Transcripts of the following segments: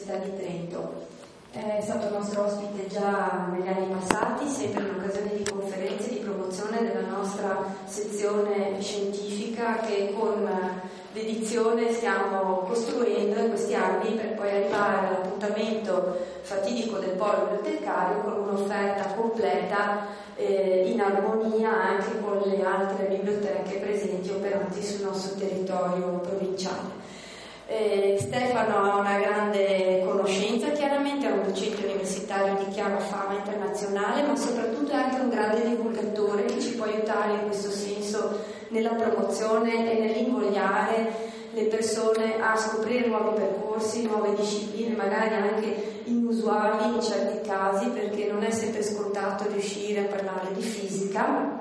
dell'Università di Trento. È stato nostro ospite già negli anni passati, sempre in occasione di conferenze di promozione della nostra sezione scientifica che con dedizione stiamo costruendo in questi anni per poi arrivare all'appuntamento fatidico del polo bibliotecario con un'offerta completa in armonia anche con le altre biblioteche presenti operanti sul nostro territorio provinciale. Stefano ha una grande conoscenza, chiaramente è un docente universitario di chiara fama internazionale, ma soprattutto è anche un grande divulgatore che ci può aiutare in questo senso nella promozione e nell'invogliare le persone a scoprire nuovi percorsi, nuove discipline, magari anche inusuali in certi casi, perché non è sempre scontato riuscire a parlare di fisica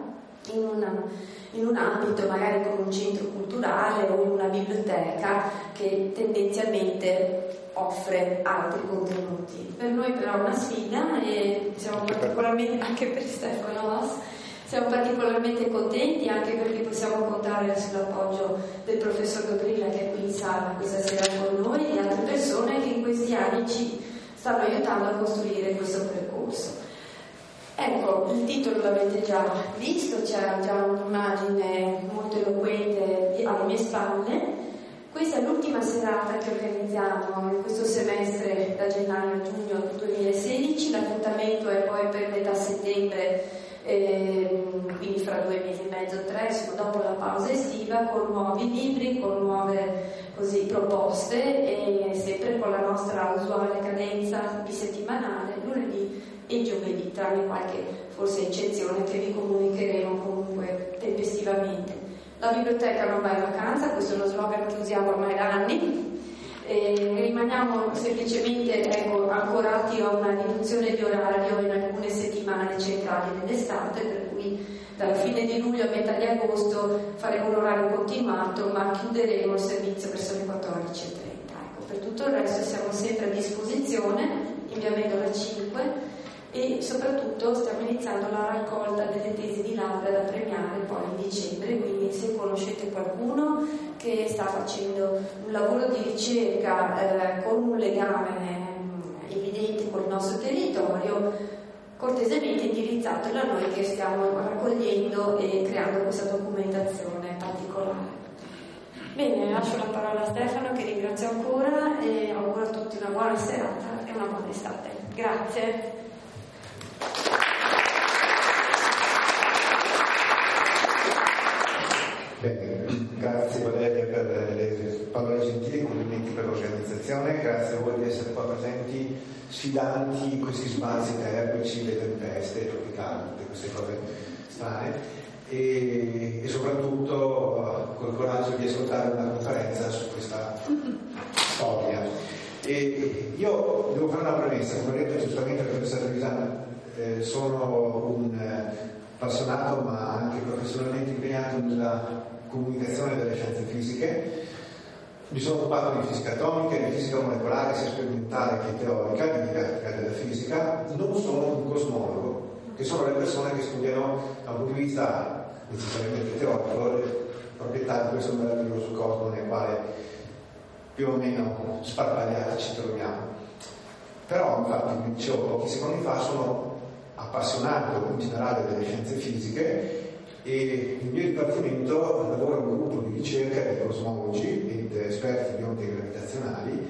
in un ambito magari come un centro culturale o in una biblioteca che tendenzialmente offre altri contenuti. Per noi però è una sfida e siamo particolarmente, anche per Stefano, siamo particolarmente contenti anche perché possiamo contare sull'appoggio del professor Dobrila che è qui in sala questa sera con noi e di altre persone che in questi anni ci stanno aiutando a costruire questo percorso. Ecco, il titolo l'avete già visto, c'è già un'immagine molto eloquente alle mie spalle. Questa è l'ultima serata che organizziamo in questo semestre da gennaio a giugno 2016, l'appuntamento è poi per metà settembre, quindi fra 2 mesi e mezzo, 3, insomma dopo la pausa estiva, con nuovi libri, con nuove proposte e sempre con la nostra usuale cadenza bisettimanale, lunedì e giovedì, tranne qualche forse eccezione che vi comunicheremo comunque tempestivamente. La biblioteca non va in vacanza, questo è uno slogan che usiamo ormai da anni. Rimaniamo semplicemente ancorati a una riduzione di orario in alcune settimane centrali dell'estate, per cui dalla fine di luglio a metà di agosto faremo un orario continuato, ma chiuderemo il servizio verso le 14:30. Ecco, per tutto il resto siamo sempre a disposizione in via Mendola 5 e soprattutto stiamo iniziando la raccolta delle tesi di laurea da premiare poi in dicembre, quindi se conoscete qualcuno che sta facendo un lavoro di ricerca con un legame evidente con il nostro territorio, cortesemente indirizzatelo a noi che stiamo raccogliendo e creando questa documentazione particolare. Bene, lascio la parola a Stefano che ringrazio ancora e auguro a tutti una buona serata e una buona estate. Grazie. Bene, grazie Valeria per le parole gentili, complimenti per l'organizzazione, grazie a voi di essere qua presenti, sfidanti in questi sbalzi termici, le tempeste tropicali, tutte queste cose strane e soprattutto col coraggio di ascoltare una conferenza su questa storia. E io devo fare una premessa, come ha detto giustamente la professoressa Trevisano, sono un appassionato ma anche professionalmente impegnato nella comunicazione delle scienze fisiche. Mi sono occupato di fisica atomica, di fisica molecolare sia sperimentale che teorica, di didattica della fisica. Non sono un cosmologo, che sono le persone che studiano da un punto di vista necessariamente teorico le proprietà di questo meraviglioso cosmo nel quale più o meno sparpagliati ci troviamo. Però infatti, come dicevo pochi secondi fa, sono appassionato in generale delle scienze fisiche e il mio dipartimento lavora in un gruppo di ricerca di cosmologi ed esperti di onde gravitazionali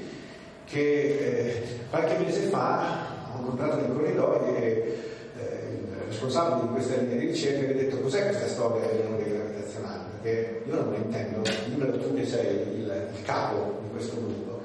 che qualche mese fa ho incontrato nel corridoio e il responsabile di questa linea di ricerca mi ha detto: cos'è questa storia delle onde gravitazionali? Perché io non lo intendo, tu che sei il capo di questo gruppo.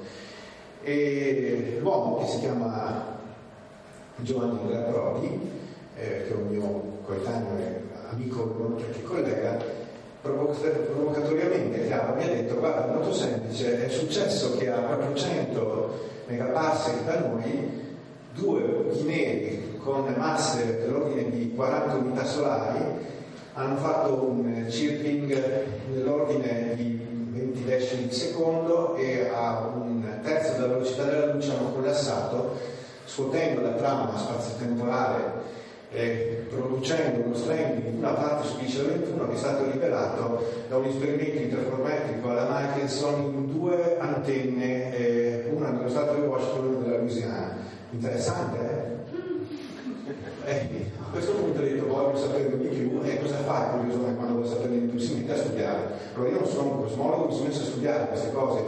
E l'uomo, che si chiama Giovanni Prodi, che è un mio coetaneo e amico che collega, provocatoriamente mi ha detto: guarda, è molto semplice, è successo che a 400 megaparsec da noi 2 buchi neri con masse dell'ordine di 40 unità solari hanno fatto un chirping nell'ordine di 20 decimi di secondo e a un terzo della velocità della luce hanno collassato, scuotendo la trama spazio-temporale e producendo uno stranding di una parte su Bice 21 che è stato rivelato da un esperimento interferometrico alla Michelson in 2 antenne, una nello stato di Washington e una lampedusiana. Interessante, a questo punto ho detto voglio sapere di più, e cosa fa il curiosone quando vuole sapere di più? Si mette a studiare. Allora io non sono un cosmologo, mi sono messo a studiare queste cose,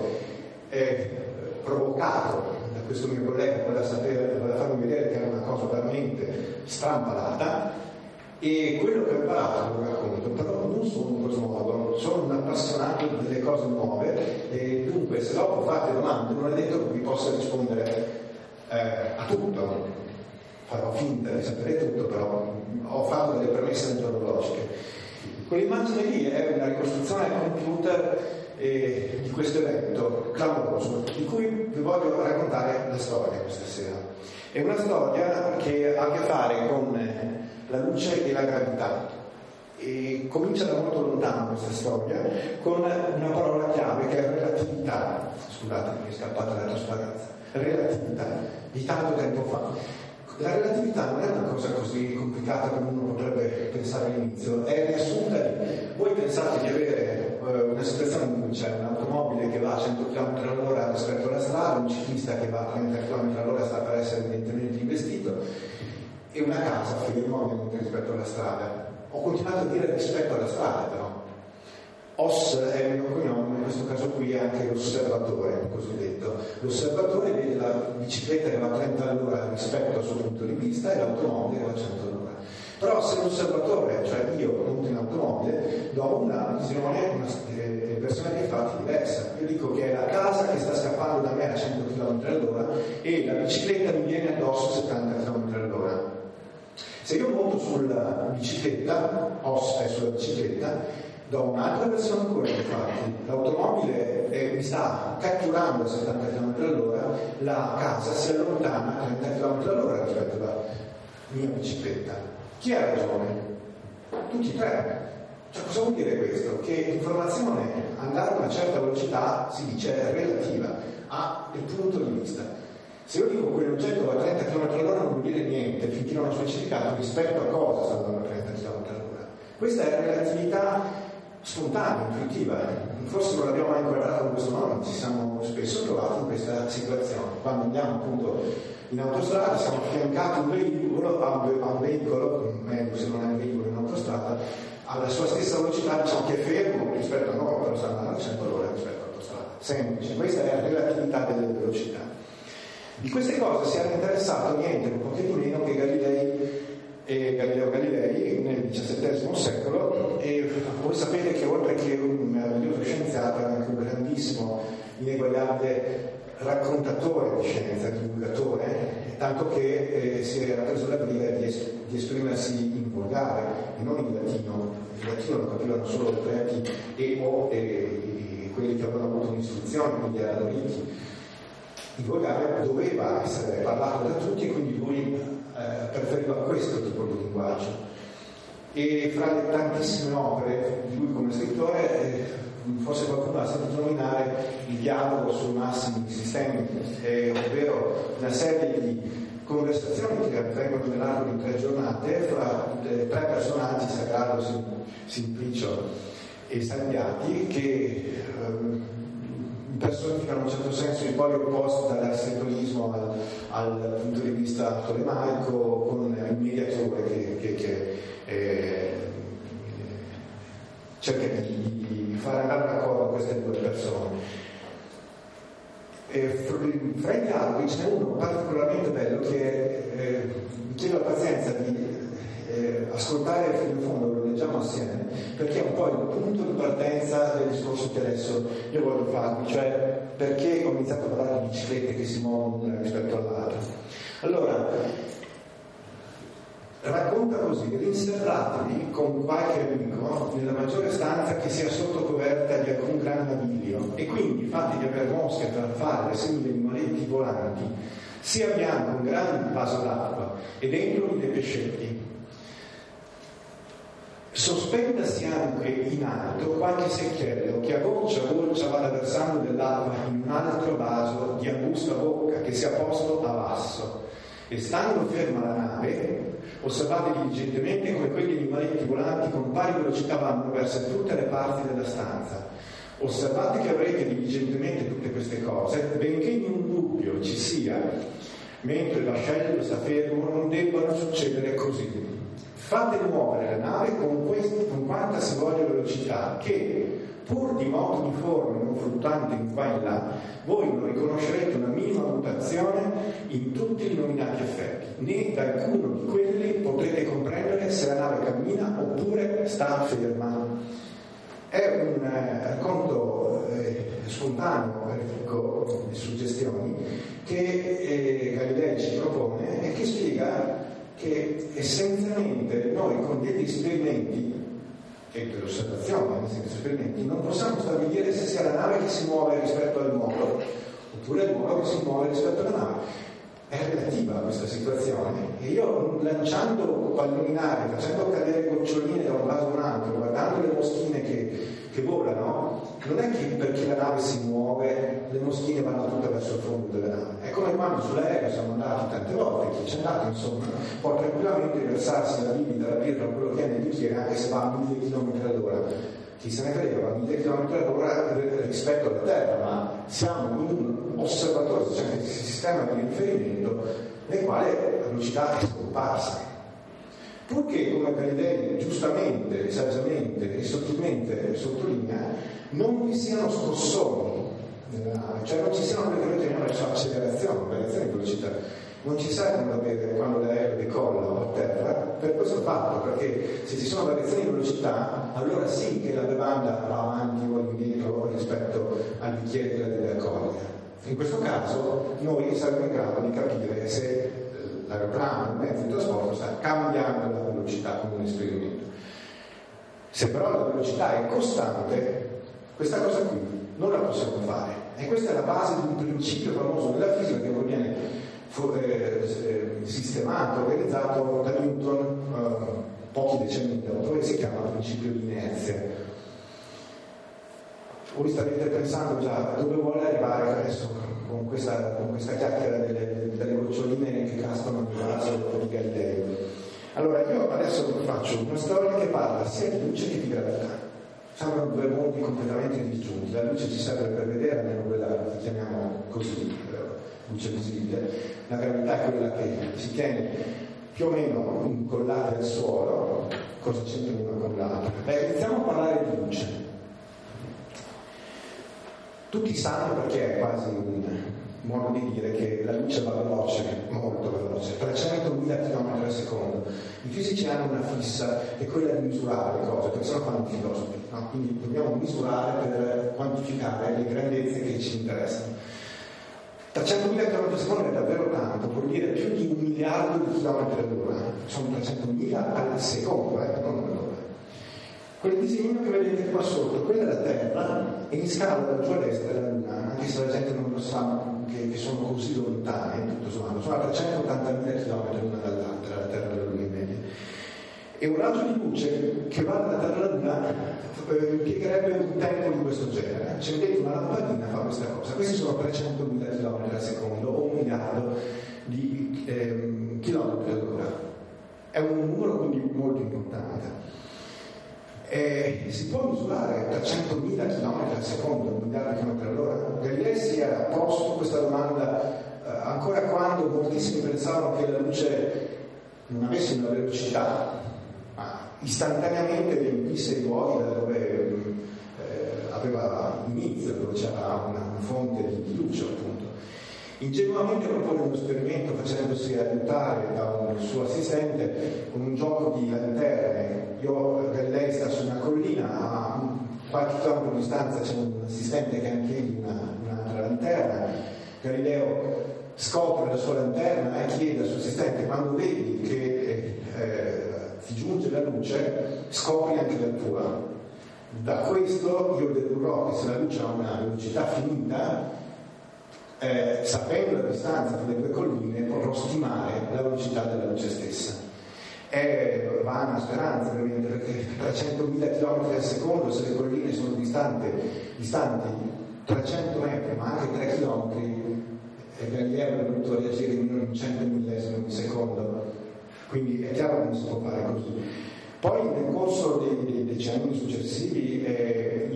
provocato da questo mio collega, voleva farmi vedere che era una cosa veramente strampalata, e quello che ho imparato lo racconto. Però non sono un cosmologo, sono un appassionato delle cose nuove, e dunque se dopo fate domande non è detto che vi possa rispondere a tutto. Farò finta di sapere tutto, però ho fatto delle premesse metodologiche. Quell'immagine lì è una ricostruzione al computer di questo evento clamoroso, di cui vi voglio raccontare la storia questa sera. È una storia che ha a che fare con la luce e la gravità, e comincia da molto lontano questa storia, con una parola chiave che è relatività. Scusate, mi è scappata la trasparenza. Relatività, di tanto tempo fa. La relatività non è una cosa così complicata come uno potrebbe pensare all'inizio, è riassunta lì. Voi pensate di avere una situazione in cui c'è un'automobile che va a 100 km all'ora rispetto alla strada, un ciclista che va a 30 km all'ora sta per essere evidentemente investito, e una casa ferma ovviamente rispetto alla strada. Ho continuato a dire rispetto alla strada, però. OS è il mio cognome, in questo caso qui è anche l'osservatore, cosiddetto. L'osservatore vede la bicicletta che va a 30 all'ora rispetto al suo punto di vista e l'automobile che va a 100 all'ora. Però se l'osservatore, cioè io, monto in automobile, do una visione, una versione dei fatti diversa. Io dico che è la casa che sta scappando da me a 100 km all'ora e la bicicletta mi viene addosso a 70 km all'ora. Se io monto sulla bicicletta, OS è sulla bicicletta, do un'altra versione ancora dei fatti. L'automobile mi sta catturando a 70 km all'ora, la casa si allontana a 30 km all'ora rispetto alla mia bicicletta. Chi ha ragione? Tutti e tre. Cioè, cosa vuol dire questo? Che l'informazione andare a una certa velocità si dice è relativa al punto di vista. Se io dico che quell'oggetto va a 30 km all'ora non vuol dire niente finché non ho specificato rispetto a cosa sta andando a 30 km all'ora. Questa è la relatività spontanea, intuitiva. Forse non l'abbiamo mai inquadrato in questo modo, ci siamo spesso trovati in questa situazione. Quando andiamo appunto in autostrada siamo affiancati a un veicolo, meglio se non è un veicolo in autostrada, alla sua stessa velocità, diciamo che è fermo rispetto a noi, però sta andando a 100 all'ora rispetto all'autostrada. Semplice, questa è la relatività delle velocità. Di queste cose si era interessato niente, un pochettino meno che Galileo Galilei nel XVII secolo, e voi sapete che oltre che un meraviglioso scienziato era anche un grandissimo, ineguagliabile raccontatore di scienza, divulgatore, tanto che si era preso la briga di esprimersi in volgare e non in latino. Il latino lo capivano solo i preti e quelli che avevano avuto un'istruzione, quindi erano ricchi. Il volgare doveva essere parlato da tutti e quindi lui preferiva questo tipo di linguaggio. E fra le tantissime opere di lui come scrittore, forse qualcuno ha sentito nominare il dialogo sui massimi sistemi, ovvero una serie di conversazioni che avvengono nell'arco di 3 giornate fra 3 personaggi, Sagrado, Simplicio e Salviati, che personificano in un certo senso i poli opposti dall'aristotelismo al punto di vista tolemaico, con il mediatore che cerca di fare andare d'accordo queste 2 persone. Fra i dialoghi ce n'è uno particolarmente bello che mi chiedo la pazienza di ascoltare fino in fondo, lo leggiamo assieme, perché è un po' il punto di partenza del discorso che adesso io voglio farvi, cioè perché ho iniziato a parlare di biciclette che si muovono una rispetto all'altra. Allora, racconta così: rinserratevi con qualche amico nella maggiore stanza che sia sotto coperta di alcun gran naviglio, e quindi fatti di aver mosche, farfalle e simili animaletti volanti, sia bianco un gran vaso d'acqua e dentro dei pescetti. Sospendasi anche in alto qualche secchiello che a goccia vada versando dell'acqua in un altro vaso di angusta bocca che sia posto a basso, e stando ferma la nave osservate diligentemente come quegli animaletti volanti con pari velocità vanno verso tutte le parti della stanza. Osservate che avrete diligentemente tutte queste cose, benché in un dubbio ci sia mentre il vascello sta fermo, non debbano succedere così. Fate muovere la nave con quanta si voglia velocità, che, pur di moto uniforme non fluttante in qua e in là, voi non riconoscerete una minima mutazione in tutti i nominati effetti, né da alcuno di quelli potrete comprendere se la nave cammina oppure sta ferma. È un racconto spontaneo, ricco di suggestioni, che Galilei ci propone e che spiega che essenzialmente noi con degli esperimenti e delle osservazioni, degli esperimenti, non possiamo stabilire se sia la nave che si muove rispetto al moto oppure il moto che si muove rispetto alla nave. È relativa a questa situazione e io, lanciando palloni in aria, facendo cadere goccioline da un vaso a un altro, guardando le moschine che volano, non è che perché la nave si muove le moschine vanno tutte verso il fondo della nave. È come quando sull'aereo siamo andati tante volte, chi c'è andato insomma può tranquillamente versarsi la bibita, la birra o quello che è nel bicchiere anche se va a 1000 km all'ora. Chi se ne frega, va a 1000 km all'ora rispetto alla Terra, ma siamo in un osservatorio, cioè un sistema di riferimento nel quale la velocità è scomparsa. Purché, come Galilei giustamente, saggiamente e sottilmente sottolinea, non vi siano scossoni nella nave, cioè non ci siano quelle che noi chiamiamo accelerazioni di velocità. Non ci servono da avere quando l'aereo decolla a terra per questo fatto, perché se ci sono variazioni di velocità allora sì che la bevanda va avanti o indietro rispetto al bicchiere che la deve accogliere. In questo caso noi saremo in grado di capire se l'aeroplano, il mezzo di trasporto sta cambiando la velocità come un esperimento. Se però la velocità è costante, questa cosa qui non la possiamo fare, e questa è la base di un principio famoso della fisica che poi viene sistemato, organizzato da Newton pochi decenni dopo, che si chiama principio di inerzia. Voi starete pensando già dove vuole arrivare adesso con questa chiacchiera delle goccioline che cascano nel vaso di Galilei. Allora io adesso faccio una storia che parla sia di luce che di gravità. Sembrano due mondi completamente disgiunti. La luce ci serve per vedere, almeno quella che chiamiamo così, luce visibile. La gravità è quella che ci tiene più o meno incollati al suolo. Cosa c'entra una con l'altra? Iniziamo a parlare di luce. Tutti sanno, perché è quasi un modo di dire, che la luce va veloce, molto veloce, 300.000 km al secondo. I fisici hanno una fissa, che è quella di misurare le cose, perché sennò fanno i filosofi, no? Quindi dobbiamo misurare per quantificare le grandezze che ci interessano. 300.000 km al secondo è davvero tanto, vuol dire più di 1 miliardo di chilometri all'ora. Sono 300.000 al secondo, non all'ora. Quel disegno che vedete qua sotto, quella è la Terra, e in scala da giù a destra è la Luna, anche se la gente non lo sa che sono così lontane, tutto sommato, sono a 380.000 km l'una dall'altra, la Terra e la Luna in media. E un raggio di luce che va dalla Terra alla Luna impiegherebbe un tempo di questo genere. Accendete una lampadina, fa questa cosa. Questi sono 300.000 km al secondo o 1 miliardo di chilometri all'ora. È un numero quindi molto importante. Si può misurare 300.000 km al secondo, 1 miliardo di km all'ora? Galilei si era posto questa domanda ancora quando moltissimi pensavano che la luce non avesse una velocità, ma istantaneamente riempisse i luoghi da dove aveva inizio, dove c'era una fonte di luce, appunto. Ingenuamente propone uno esperimento facendosi aiutare da un suo assistente con un gioco di lanterne. Lei sta su una collina, a qualche chilometro di distanza c'è un assistente che ha anche egli un'altra lanterna. Galileo scopre la sua lanterna e chiede al suo assistente: quando vedi che ti giunge la luce, scopri anche la tua. Da questo io dedurrò che se la luce ha una velocità finita, sapendo la distanza tra le due colline, potrò stimare la velocità della luce stessa. È vana speranza, ovviamente, perché 300.000 km al secondo, se le colline sono distanti 300 metri, ma anche 3 km, e Galileo è venuto a reagire in un 100 millesimo di secondo. Quindi è chiaro che non si può fare così. Poi nel corso dei decenni successivi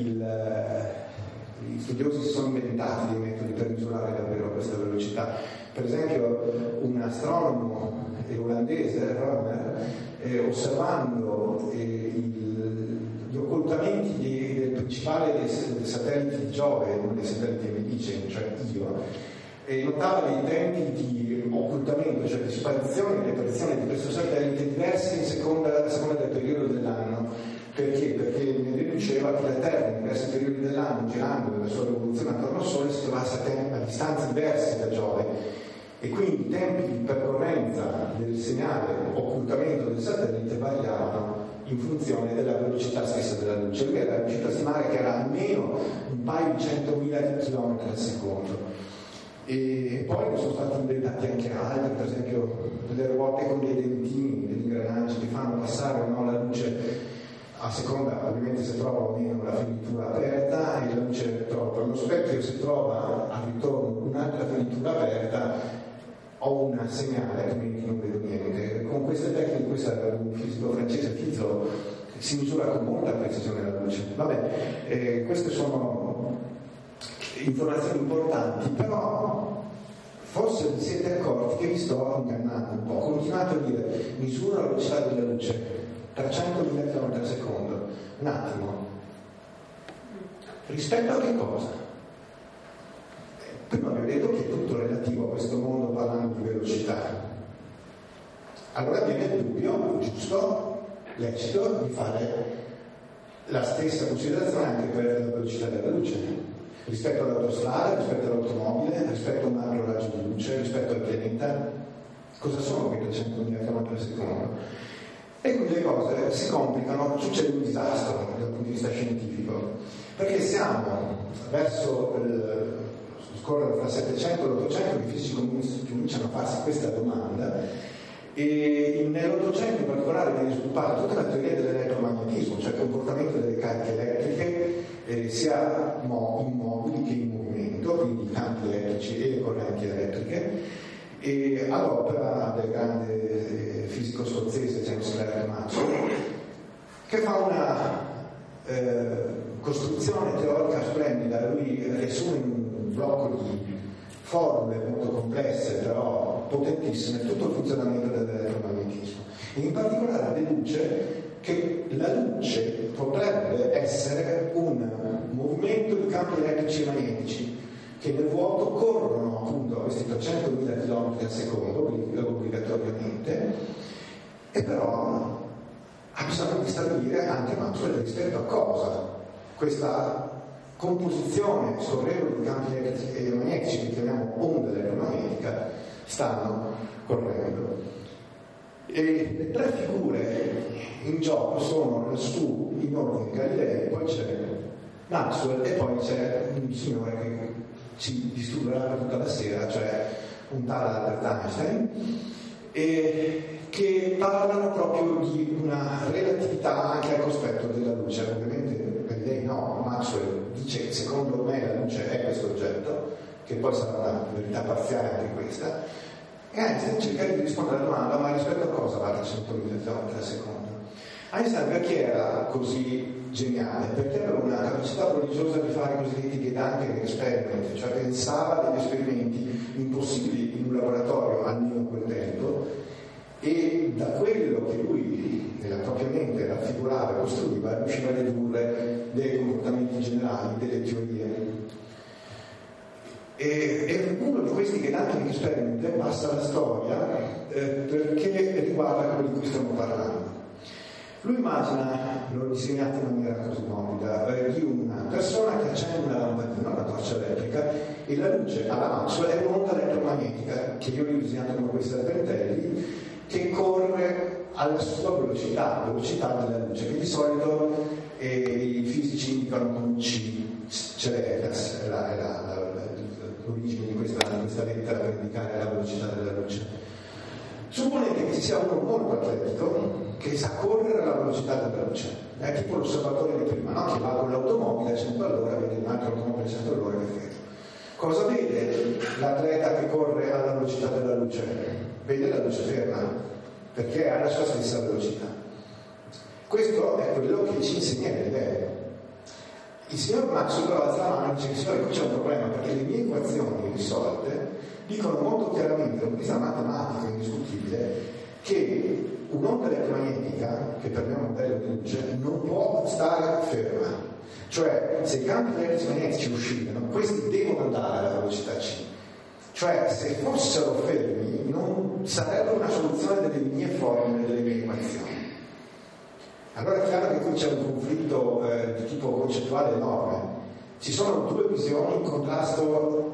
gli studiosi si sono inventati dei metodi per misurare davvero questa velocità, Per esempio un astronomo olandese, Rømer, osservando gli occultamenti del principale dei satelliti di Giove, uno dei satelliti Medici, cioè Io, e notava dei tempi di occultamento, cioè di sparizione e apparizione di questo satellite diversi a seconda del periodo dell'anno. Perché? Perché ne deduceva che la Terra in diversi periodi dell'anno, girando nella sua rivoluzione attorno al Sole, si trovasse a distanze diverse da Giove, e quindi i tempi di percorrenza del segnale occultamento del satellite variavano in funzione della velocità stessa della luce. Lui era riuscito a stimare che era almeno un paio di 100.000 km al secondo. E poi sono stati inventati anche altri, per esempio delle ruote con dei dentini, degli ingranaggi che fanno passare o no la luce a seconda, ovviamente, se trova o meno la finitura aperta, e la luce trova. Lo specchio, se trova al ritorno un'altra finitura aperta, ho un segnale, altrimenti non vedo niente. Con queste tecniche, questo era un fisico francese, Fizeau, si misura con molta precisione la luce. Vabbè, queste sono informazioni importanti, però forse vi siete accorti che vi sto ingannando un po'. Continuate a dire misura la velocità della luce 300.000 km al secondo. Un attimo, rispetto a che cosa? Prima vi ho detto che è tutto relativo a questo mondo parlando di velocità. Allora viene il dubbio, giusto, lecito, di fare la stessa considerazione anche per la velocità della luce, rispetto all'autostrada, rispetto all'automobile, rispetto a un altro raggio di luce, rispetto al pianeta. Cosa sono quei 300.000 km al secondo? E quindi le cose si complicano, succede un disastro dal punto di vista scientifico, perché siamo verso scorrere fra 700 e l'800 che i fisici cominciano a farsi questa domanda, e nell'800 in particolare viene sviluppata tutta la teoria dell'elettromagnetismo, cioè il comportamento delle cariche elettriche sia immobili che in movimento, quindi i campi elettrici e le correnti elettriche, e all'opera del grande fisico scozzese James Clerk Maxwell, che fa una costruzione teorica splendida. Lui riassume in un blocco di formule molto complesse però potentissime tutto il funzionamento dell'elettromagnetismo, e in particolare deduce che la luce potrebbe essere un movimento di campi elettrici e magnetici che nel vuoto corrono appunto a questi 300.000 km al secondo obbligatoriamente, e però ha bisogno di stabilire anche Maxwell rispetto a cosa questa composizione scorrevole di campi elettrici e magnetici che chiamiamo onda elettromagnetica stanno correndo. E le tre figure in gioco sono lassù in ordine Galilei, poi c'è Maxwell e poi c'è un signore che ci disturberà per tutta la sera, cioè un tale Albert Einstein, e che parlano proprio di una relatività anche al cospetto della luce. Ovviamente Galilei no, Maxwell dice che secondo me la luce è questo oggetto, che poi sarà una verità parziale anche questa, e Einstein cerca di rispondere alla domanda: ma rispetto a cosa va a 100.000 km al secondo? Einstein perché era così geniale? Perché aveva una capacità prodigiosa di fare cosiddetti Gedanken Experiment, cioè pensava degli esperimenti impossibili in un laboratorio almeno a quel tempo, e da quello che lui nella propria mente raffigurava e costruiva riusciva a dedurre dei comportamenti generali, delle teorie. E uno di questi Gedanken Experiment passa alla storia perché riguarda quello di cui stiamo parlando. Lui immagina, l'ho disegnato in maniera così morbida, di una persona che accende una lampadina, una torcia elettrica, e la luce alla Maxwell è un'onda elettromagnetica che io ho disegnato con questi arpentelli, che corre alla sua velocità della luce, che di solito i fisici indicano con C, Ceretas, l'origine di questa lettera per indicare la velocità della luce. Supponete che ci sia uno molto atletico che sa correre alla velocità della luce, è tipo l'osservatore di prima, no? Che va con l'automobile a 100 all'ora, vede un altro automobile a 100 all'ora che ferma. Cosa vede l'atleta che corre alla velocità della luce? Vede la luce ferma, perché ha la sua stessa velocità. Questo è quello che ci insegna Galileo. Il signor Maxwell alza la mano e dice che signore, qui c'è un problema, perché le mie equazioni risolte dicono molto chiaramente, da un punto di vista matematico indiscutibile, che un'onda elettromagnetica, che per me è un modello di luce, non può stare ferma. Cioè, se i campi elettromagnetici uscivano, questi devono andare alla velocità c. Cioè, se fossero fermi, non sarebbe una soluzione delle mie formule, delle mie equazioni. Allora è chiaro che qui c'è un conflitto di tipo concettuale enorme. Ci sono due visioni in contrasto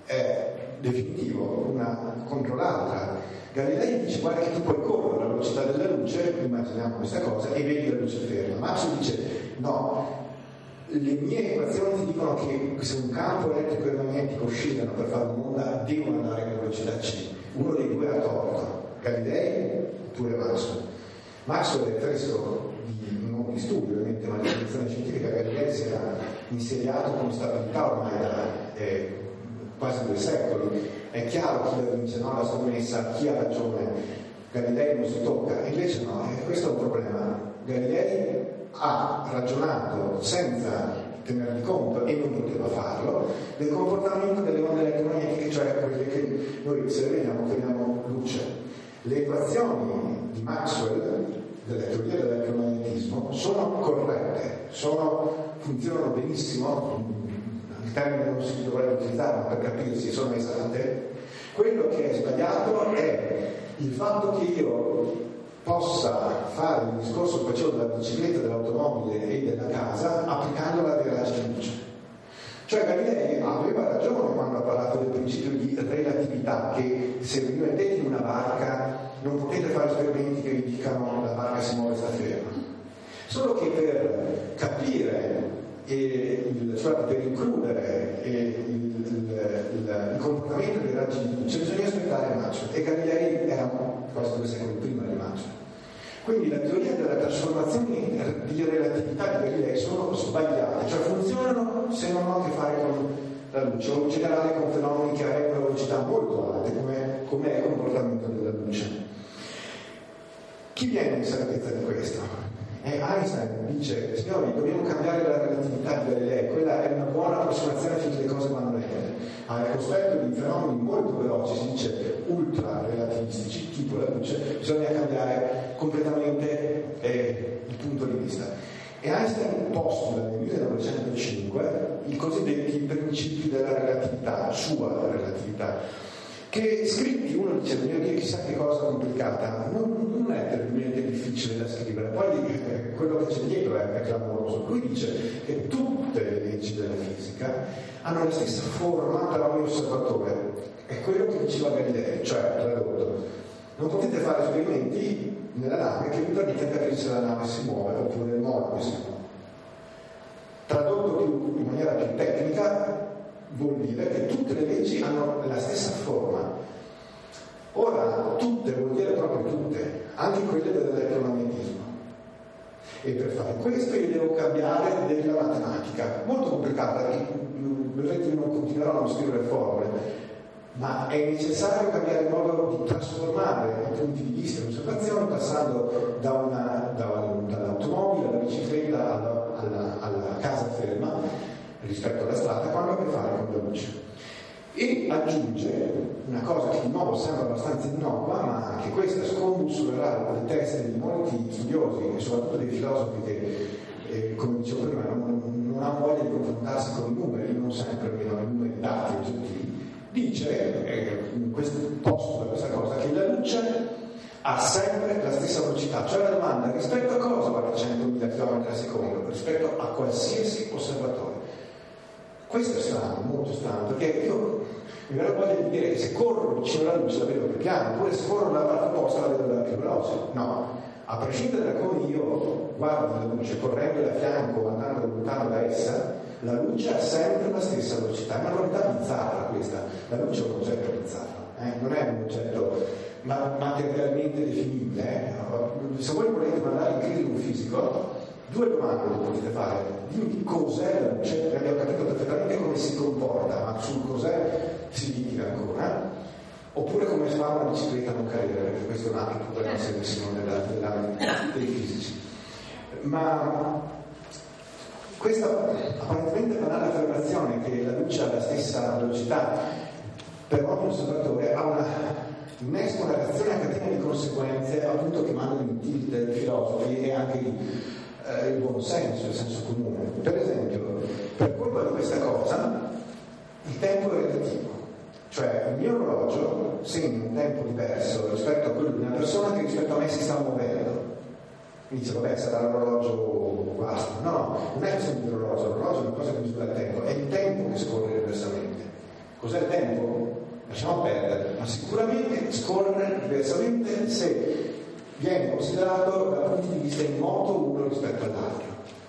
definitivo, una contro l'altra. Galilei dice: guarda che tu puoi correre alla velocità della luce, immaginiamo questa cosa, e vedi la luce ferma. Maxwell dice: no, le mie equazioni ti dicono che se un campo elettrico e magnetico oscillano per fare un'onda devono andare alla velocità c. Uno dei due ha torto, Galilei oppure Maxwell. Maxwell è fresco non di studio ovviamente, ma di produzione scientifica. Galilei si era insediato con stabilità ormai da quasi 2 secoli. È chiaro chi la vince, no? La scommessa, chi ha ragione. Galilei non si tocca, invece no, questo è un problema. Galilei ha ragionato senza tenere conto, e non poteva farlo, del comportamento delle onde elettromagnetiche, cioè quelle che noi, se le vediamo, chiamiamo luce. Le equazioni di Maxwell della teoria dell'elettromagnetismo sono corrette, funzionano benissimo, il termine non si dovrebbe utilizzare, ma per capirsi sono esatte. Quello che è sbagliato è il fatto che io possa fare il discorso che facevo della bicicletta, dell'automobile e della casa applicandola ai raggi di luce. Cioè Galilei aveva ragione quando ha parlato del principio di relatività, che se vi mettete in una barca non potete fare esperimenti che vi dicano la barca si muove, sta ferma. Solo che per capire per includere il comportamento dei raggi di luce bisogna aspettare Maxwell, e Galilei era quasi 2 secoli prima di Maxwell. Quindi la teoria della trasformazione di relatività di Galilei sono sbagliate, cioè funzionano se non hanno a che fare con la luce, o in generale con fenomeni che avevano una velocità molto alte, come è il comportamento della luce. Chi viene in certezza di questo? Einstein dice: signori, dobbiamo cambiare la relatività di Galilei, quella è una buona approssimazione finché le cose vanno bene. Al cospetto di fenomeni molto veloci, si dice ultra relativistici, tipo la luce, bisogna cambiare completamente il punto di vista. E Einstein postula nel 1905 i cosiddetti principi della relatività, sua relatività, che scritti, uno dice: mio Dio, chissà che cosa complicata, non è terribilmente difficile da scrivere, poi quello che c'è dietro è clamoroso. Lui dice che tutte le leggi della fisica hanno la stessa forma per ogni osservatore, è quello che diceva Galilei, cioè tradotto: non potete fare esperimenti nella nave che vi permette di capire se la nave si muove oppure muove. Tradotto in maniera più tecnica vuol dire che tutte le leggi hanno la stessa forma. Ora, tutte vuol dire proprio tutte, anche quelle dell'elettromagnetismo. E per fare questo io devo cambiare della matematica, molto complicata, vedrete che non continuerò a non scrivere formule, ma è necessario cambiare il modo di trasformare i punti di vista e osservazioni, passando dall'automobile alla bicicletta alla casa ferma rispetto alla strada, quando ha a che fare con la luce. E aggiunge una cosa che di nuovo sembra abbastanza innova, ma anche questa scombussolerà le teste di molti studiosi e soprattutto dei filosofi che, come dicevo prima, non hanno voglia di confrontarsi con i numeri, non sempre vedono i numeri dati oggettivi. Dice, in questo posto, questa cosa, che la luce ha sempre la stessa velocità, cioè la domanda: rispetto a cosa va a 100.000 km al secondo? Rispetto a qualsiasi osservatore. Questo è strano, molto strano, perché io mi verrà voglia di dire che se corro vicino alla luce la vedo più piano, oppure se corro dalla parte opposta la vedo più veloce. No, a prescindere da come io guardo la luce, correndo da fianco o andando lontano da essa, la luce ha sempre la stessa velocità. È una novità bizzarra questa. La luce è un concetto bizzarro, non è un concetto materialmente definibile. Se voi volete mandare in crisi un fisico, 2 domande le potete fare: dimmi cos'è la luce, abbiamo capito perfettamente come si comporta, ma sul cos'è si litiga ancora, oppure come si fa una bicicletta a non cadere, perché questo è un altro problema serissimo dei fisici. Ma Questa apparentemente banale affermazione che la luce ha la stessa velocità per ogni osservatore ha innesca una reazione a catena di conseguenze, appunto, che mandano in tilt i filosofi e anche il buon senso, il senso comune. Per esempio, per colpa di questa cosa, il tempo è relativo. Cioè, il mio orologio segna un tempo diverso rispetto a quello di una persona che rispetto a me si sta muovendo. Mi dice, vabbè, sarà l'orologio guasto. No, non è sempre l'orologio è una cosa che misura il tempo, è il tempo che scorre diversamente. Cos'è il tempo? Lasciamo perdere, ma sicuramente scorre diversamente se viene considerato da punti di vista in moto uno rispetto all'altro.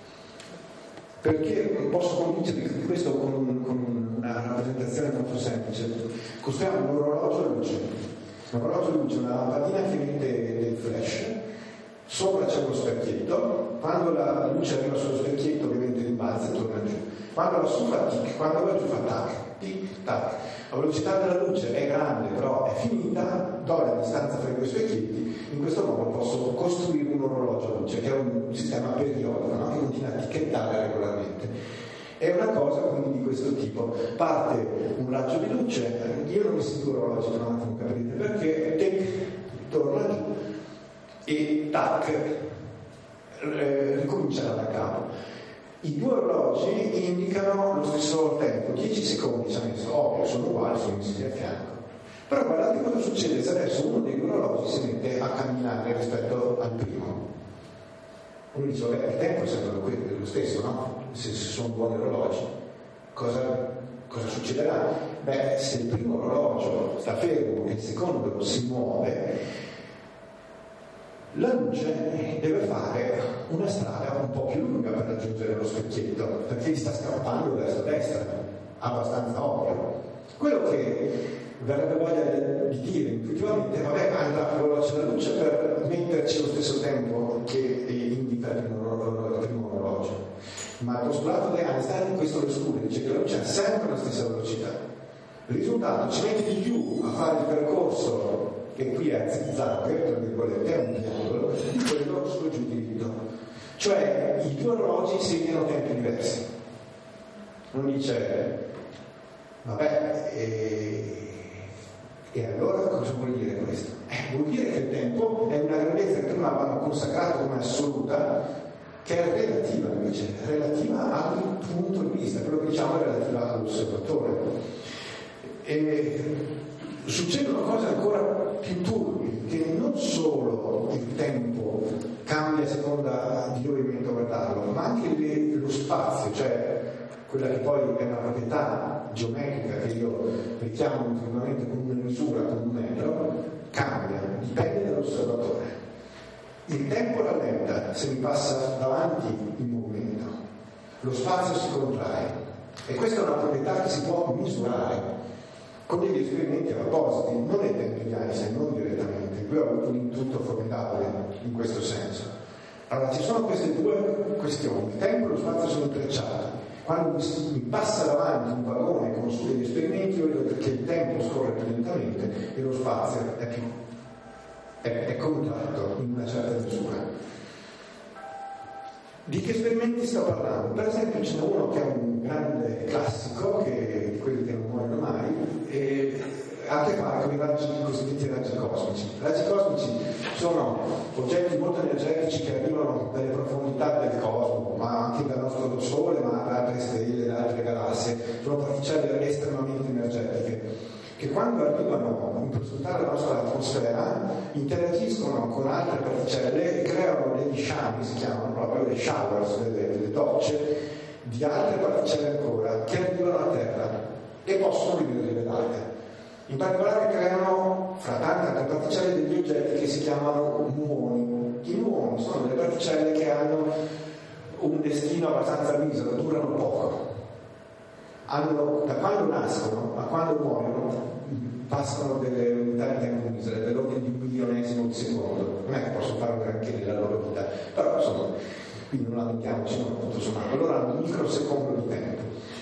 Perché posso convincervi di questo con una rappresentazione molto semplice. Costruiamo un orologio a luce. Un orologio a luce, una lampadina che emette del flash, sopra c'è uno specchietto, quando la luce arriva sullo specchietto ovviamente rimbalza e torna giù. Quando va su fa tic, quando va giù fa tac, tic, tac. La velocità della luce è grande, però è finita, do la distanza fra i due specchietti, in questo modo posso costruire un orologio a luce, che è un sistema periodico, no? Che continua a ticchettare regolarmente. È una cosa quindi di questo tipo. Parte un raggio di luce, io non mi sento orologio, tra un attimo capite perché, tic, torna giù e tac, ricomincia da capo. I due orologi indicano lo stesso tempo, 10 secondi ci ha messo, ovvio, sono uguali, sono messi a fianco. Però guardate cosa succede se adesso uno dei due orologi si mette a camminare rispetto al primo. Uno dice, vabbè, il tempo è sempre lo stesso, no? Se sono buoni orologi. Cosa succederà? Beh, se il primo orologio sta fermo e il secondo si muove, la luce deve fare una strada un po' più lunga per raggiungere lo specchietto, perché gli sta scappando verso destra, abbastanza ovvio. Quello che verrebbe voglia di dire intuitivamente, vabbè, andrà più veloce la luce per metterci lo stesso tempo che indica il primo orologio. Ma il postulato di Einstein questo lo esclude, dice che la luce ha sempre la stessa velocità. Il risultato ci mette di più a fare il percorso, che qui è a zigzag, tra virgolette, è un triangolo, di quello sullo giù diritto. Cioè i due orologi segnano tempi diversi. Non dice, vabbè, e allora cosa vuol dire questo? Vuol dire che il tempo è una grandezza che prima avevamo consacrato come assoluta, che è relativa invece, relativa al punto di vista, quello che diciamo è relativa all'osservatore. E succedono cose ancora più turbi, che non solo il tempo cambia a seconda di dove mi metto a guardarlo, ma anche lo spazio, cioè quella che poi è una proprietà geometrica che io richiamo intuitivamente con una misura, con un metro, cambia, dipende dall'osservatore. Il tempo rallenta se mi passa davanti il movimento, lo spazio si contrae, e questa è una proprietà che si può misurare con degli esperimenti appositi, non ai tempi di Einstein, non direttamente. Lui ha avuto un intuito formidabile in questo senso. Allora, ci sono queste due questioni, il tempo e lo spazio sono intrecciati. Quando mi passa davanti un vagone con su degli esperimenti, io vedo che il tempo scorre più lentamente e lo spazio è contratto in una certa misura. Di che esperimenti sto parlando? Per esempio ce n'è uno che è un grande classico, che di quelli che non muoiono mai, e ha a che fare con i cosiddetti raggi cosmici. I raggi cosmici sono oggetti molto energetici che arrivano dalle profondità del cosmo, ma anche dal nostro Sole, ma da altre stelle, da altre galassie. Sono particelle estremamente energetiche che quando arrivano in profondità della nostra atmosfera interagiscono con altre particelle e creano degli sciami, si chiamano proprio dei showers, delle docce di altre particelle ancora che arrivano a terra e possono venire rivelate. In particolare creano, fra tante altre particelle, degli oggetti che si chiamano muoni. I muoni sono delle particelle che hanno un destino abbastanza misero, durano poco. Da quando nascono a quando muoiono passano delle unità di tempo misere, dell'ordine di un milionesimo di secondo. Non è che possono fare un granché nella loro vita, però insomma, quindi non lamentiamoci, no, tutto sommato, loro hanno un microsecondo di tempo.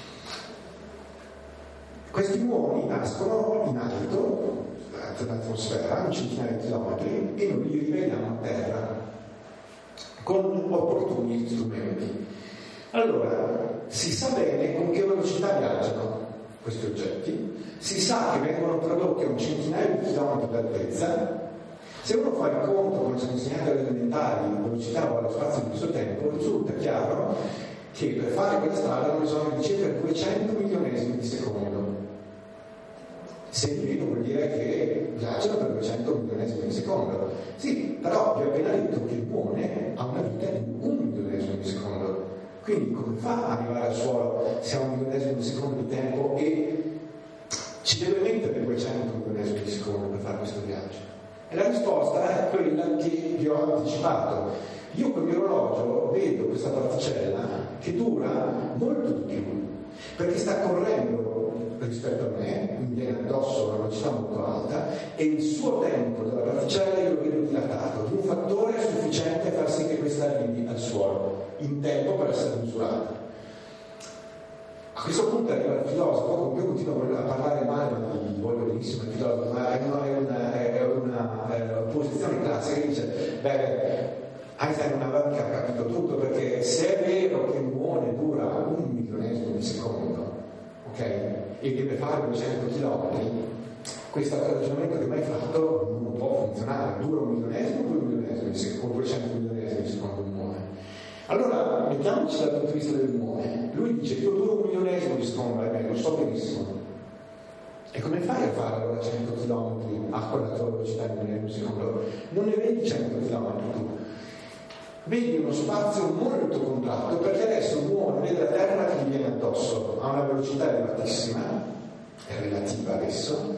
Questi muoni nascono in alto, nell'atmosfera, un centinaio di chilometri, e noi li rivediamo a terra con opportuni strumenti. Allora, si sa bene con che velocità viaggiano questi oggetti, si sa che vengono prodotti a un centinaio di chilometri d'altezza. Se uno fa il conto, come ci hanno insegnato alle elementari, velocità o allo spazio di questo tempo, risulta chiaro che per fare quella strada hanno bisogno di circa 200 milionesimi di secondo. Se vedo vuol dire che viaggiano per 200 milionesimi di secondo. Sì, però vi ho appena detto che il muone ha una vita di 1 milionesimo di secondo. Quindi come fa ad arrivare al suolo se ha 1 milionesimo di secondo di tempo e ci deve mettere 200 milionesimi di secondo per fare questo viaggio? E la risposta è quella che vi ho anticipato. Io con il mio orologio vedo questa particella che dura molto di più, perché sta correndo rispetto a me, mi viene addosso a una velocità molto alta, e il suo tempo della particella io lo vedo dilatato di un fattore sufficiente a far sì che questa arrivi al suolo in tempo per essere misurata. A questo punto arriva il filosofo, con cui continuo a parlare male, ma voglio benissimo il filosofo, ma è una posizione classica che dice: beh, Einstein non aveva mica capito tutto, perché se è vero che il muone dura 1 milionesimo di secondo, ok, e deve fare 200 km, questo ragionamento che mi hai fatto non può funzionare. Dura 1 milionesimo, 2 milionesimi di secondo, 200 milionesimi di secondo il muone. Allora mettiamoci dal punto di vista del muone. Lui dice: io duro 1 milionesimo di secondo, lo so benissimo. E come fai a fare allora 100 km a quella tua velocità di 1 milionesimo di secondo? Non ne vedi 100 km tu. Vedi uno spazio molto contratto, perché adesso l'uomo vede la Terra che gli viene addosso a una velocità elevatissima, è relativa adesso,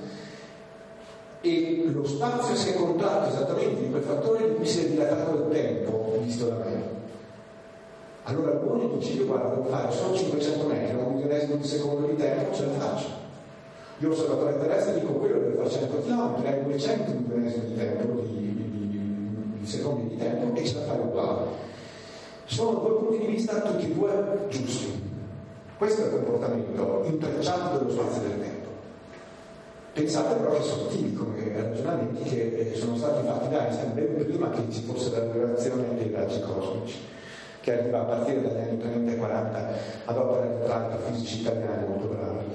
e lo spazio si è contratto esattamente di quel fattore di cui si è dilatato il tempo visto da me. Allora l'uomo dice: io guarda, devo fare solo 500 metri, 1 milionesimo di secondo di tempo, ce la faccio. Io osservatore terrestre dico: quello deve fare 100 km, hai 200 milionesimi di tempo di secondi di tempo, e ce la fai uguale. Sono due punti di vista tutti e due giusti. Questo è il comportamento intrecciato dello spazio e del tempo. Pensate però che sottili come ragionamenti che sono stati fatti da Einstein ben prima che ci fosse la rivelazione dei raggi cosmici, che arriva a partire dagli anni 30 e 40 ad opera di tra l'altro fisici italiani molto bravi.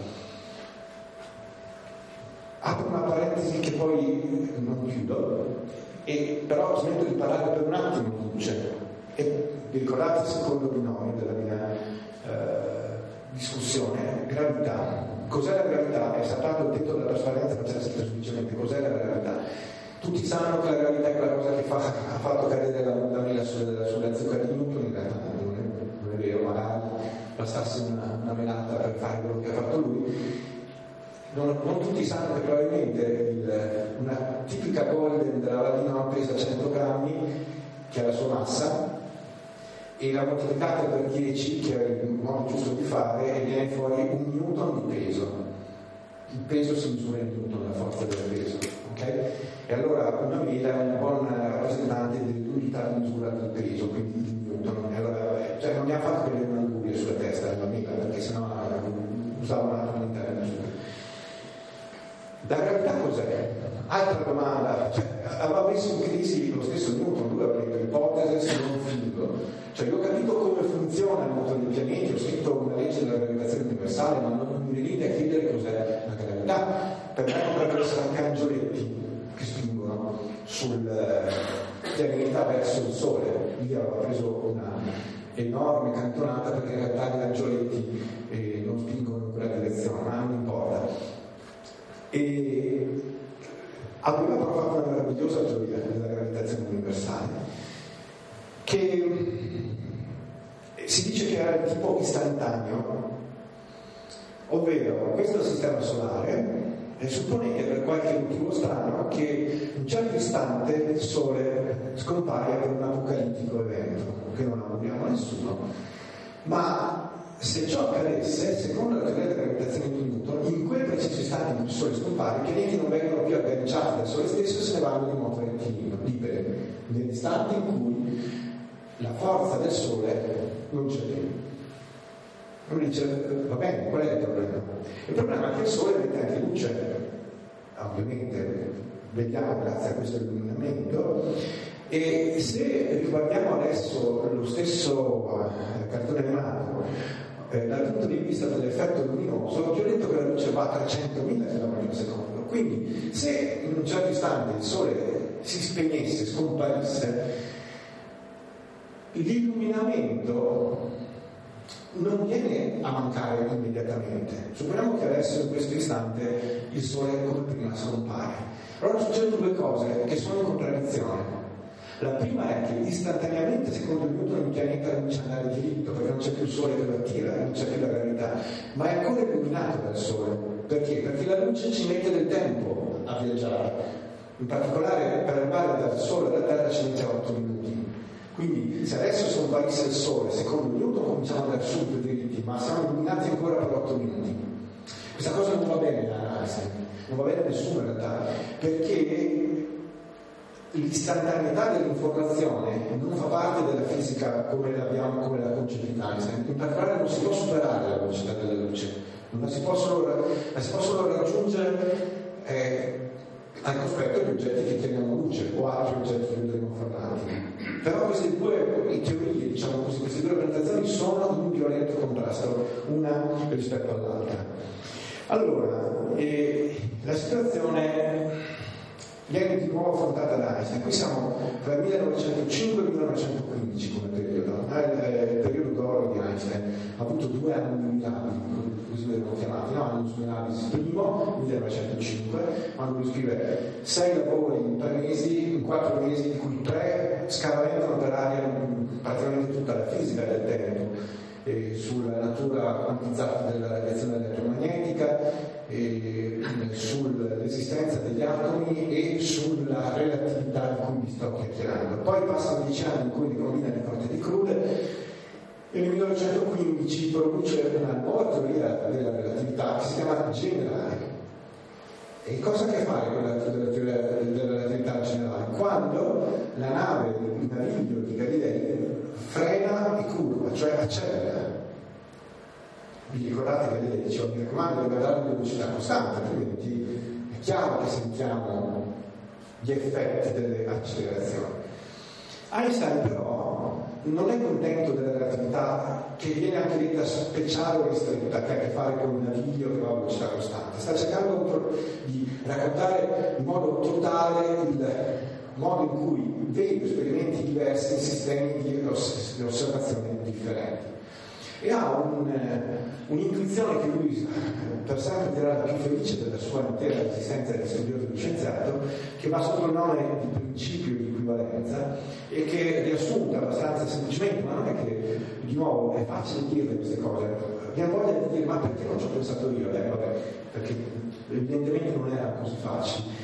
Apro una parentesi che poi non chiudo, e però smetto di parlare per un attimo di luce. E vi ricordate il secondo binomio della mia discussione? Gravità. Cos'è la gravità? È stato detto dalla trasparenza, ma c'era scritto semplicemente cos'è la gravità. Tutti sanno che la gravità è quella cosa che ha fatto cadere la mela sulla zucca di Newton. In realtà non è vero, magari bastasse una melata per fare quello che ha fatto lui. Non tutti sanno che probabilmente una tipica golden della Ladino pesa 100 grammi, che è la sua massa, e la moltiplicata per 10, che è il modo giusto di fare, e viene fuori 1 newton di peso. Il peso si misura in newton, la forza del peso, ok? E allora una mela è un buon rappresentante dell'unità di misura del peso, quindi il newton. Allora, cioè non mi ha fatto vedere una gubbia sulla testa della mela, perché sennò usava un'altra unità di misura. La gravità cos'è? Altra domanda, aveva messo in crisi lo stesso Newton, lui aveva detto ipotesi se non finito. Cioè io ho capito come funziona il moto dei pianeti, ho scritto una legge della gravitazione universale, ma non mi venite a chiedere cos'è la gravità. Per me potrebbero essere anche angioletti che spingono sul pianeta verso il Sole. Lì aveva preso una enorme cantonata, perché in realtà gli angioletti non spingono in quella direzione, ma non importa. E aveva però fatto una meravigliosa teoria della gravitazione universale, che si dice che era di tipo istantaneo, ovvero questo sistema solare, e supponete per qualche motivo strano che in un certo istante il Sole scompare per un apocalittico evento che non auguriamo a nessuno, ma se ciò accadesse, secondo la teoria della gravitazione di Newton, in quel preciso istante in cui il Sole scompare, i pianeti non vengono più agganciati dal Sole stesso e se ne vanno di moto libere, nell'istante in cui la forza del Sole non c'è più. Uno dice: va bene, qual è il problema? Il problema è che il Sole emette anche luce, ovviamente vediamo grazie a questo illuminamento, E se riguardiamo adesso lo stesso cartone animato dal punto di vista dell'effetto luminoso, vi ho detto che la luce va a 300.000 km al secondo. Quindi se in un certo istante il Sole si spegnesse, scomparisse, l'illuminamento non viene a mancare immediatamente. Supponiamo che adesso in questo istante il Sole come prima scompare. Allora succedono due cose che sono in contraddizione. La prima è che istantaneamente, secondo Newton, il pianeta comincia ad andare diritto, perché non c'è più il Sole che lo attira, non c'è più la gravità, ma è ancora illuminato dal Sole. Perché? Perché la luce ci mette del tempo a viaggiare. In particolare per arrivare dal Sole alla Terra ci mette 8 minuti. Quindi se adesso scomparisse il Sole, secondo Newton cominciamo ad andare subito diritti, ma siamo illuminati ancora per 8 minuti. Questa cosa non va bene nell'analisi, non va bene a nessuno in realtà, perché l'istantaneità dell'informazione non fa parte della fisica come la concepita Einstein. In particolare non si può superare la velocità della luce, non la si può solo raggiungere al cospetto di oggetti che teniamo luce o altri oggetti che vedremo fermati. Però queste due teorie, diciamo così, queste due organizzazioni sono in violento contrasto una rispetto all'altra. Allora, la situazione viene di nuovo affrontata da Einstein. Qui siamo tra il 1905 e il 1915 come periodo. Il periodo d'oro di Einstein ha avuto 2 anni mirabili, così vengono chiamati, no? Annus mirabilis primo, 1905, quando lui scrive 6 lavori in 3 mesi, in 4 mesi, di cui 3 scavalcano per aria praticamente tutta la fisica del tempo. Sulla natura quantizzata della radiazione elettromagnetica, sull'esistenza degli atomi e sulla relatività di cui vi sto chiacchierando. Poi passano 10 anni in cui ne combina le forze di Krull e nel 1915 produce una nuova teoria della relatività che si chiama generale. E cosa ha a che fare con la teoria della relatività generale? Quando la nave, il naviglio di Galilei frena e curva, cioè accelera. Vi ricordate che Galilei diceva: mi raccomando di guardare la velocità costante, altrimenti è chiaro che sentiamo gli effetti delle accelerazioni. Einstein però non è contento della relatività, che viene anche detta speciale o ristretta, che ha a che fare con un naviglio che va a velocità costante. Sta cercando di raccontare in modo totale il modo in cui vede esperimenti diversi in sistemi di osservazione differenti. E ha un'intuizione che lui per sempre dirà la più felice della sua intera esistenza di studioso di scienziato, che va sotto il nome di principio di equivalenza e che è riassunta abbastanza semplicemente, ma non è che di nuovo è facile dire queste cose. Abbiamo voglia di dire: ma perché non ci ho pensato io? Vabbè, perché evidentemente non era così facile.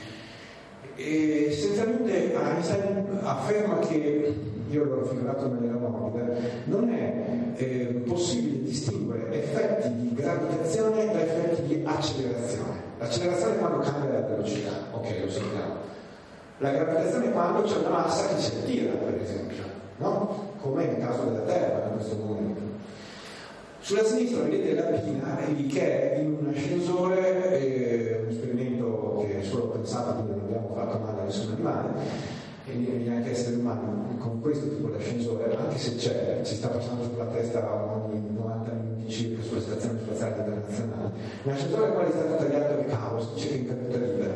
E essenzialmente Einstein afferma che, io l'ho raffigurato nella morbida, non è possibile distinguere effetti di gravitazione da effetti di accelerazione. L'accelerazione è quando cambia la velocità, ok, lo sappiamo. La gravitazione è quando c'è una massa che ci attira, per esempio, no? Come nel caso della Terra in questo momento. Sulla sinistra vedete la pina che è in un ascensore, un esperimento che solo pensato, quindi non abbiamo fatto male a nessun animale e neanche essere umani con questo tipo di ascensore, anche se ci sta passando sulla testa ogni 90 minuti circa sulle stazioni spaziali internazionali. Un ascensore al quale è stato tagliato il cavo, si dice che è in caduta libera.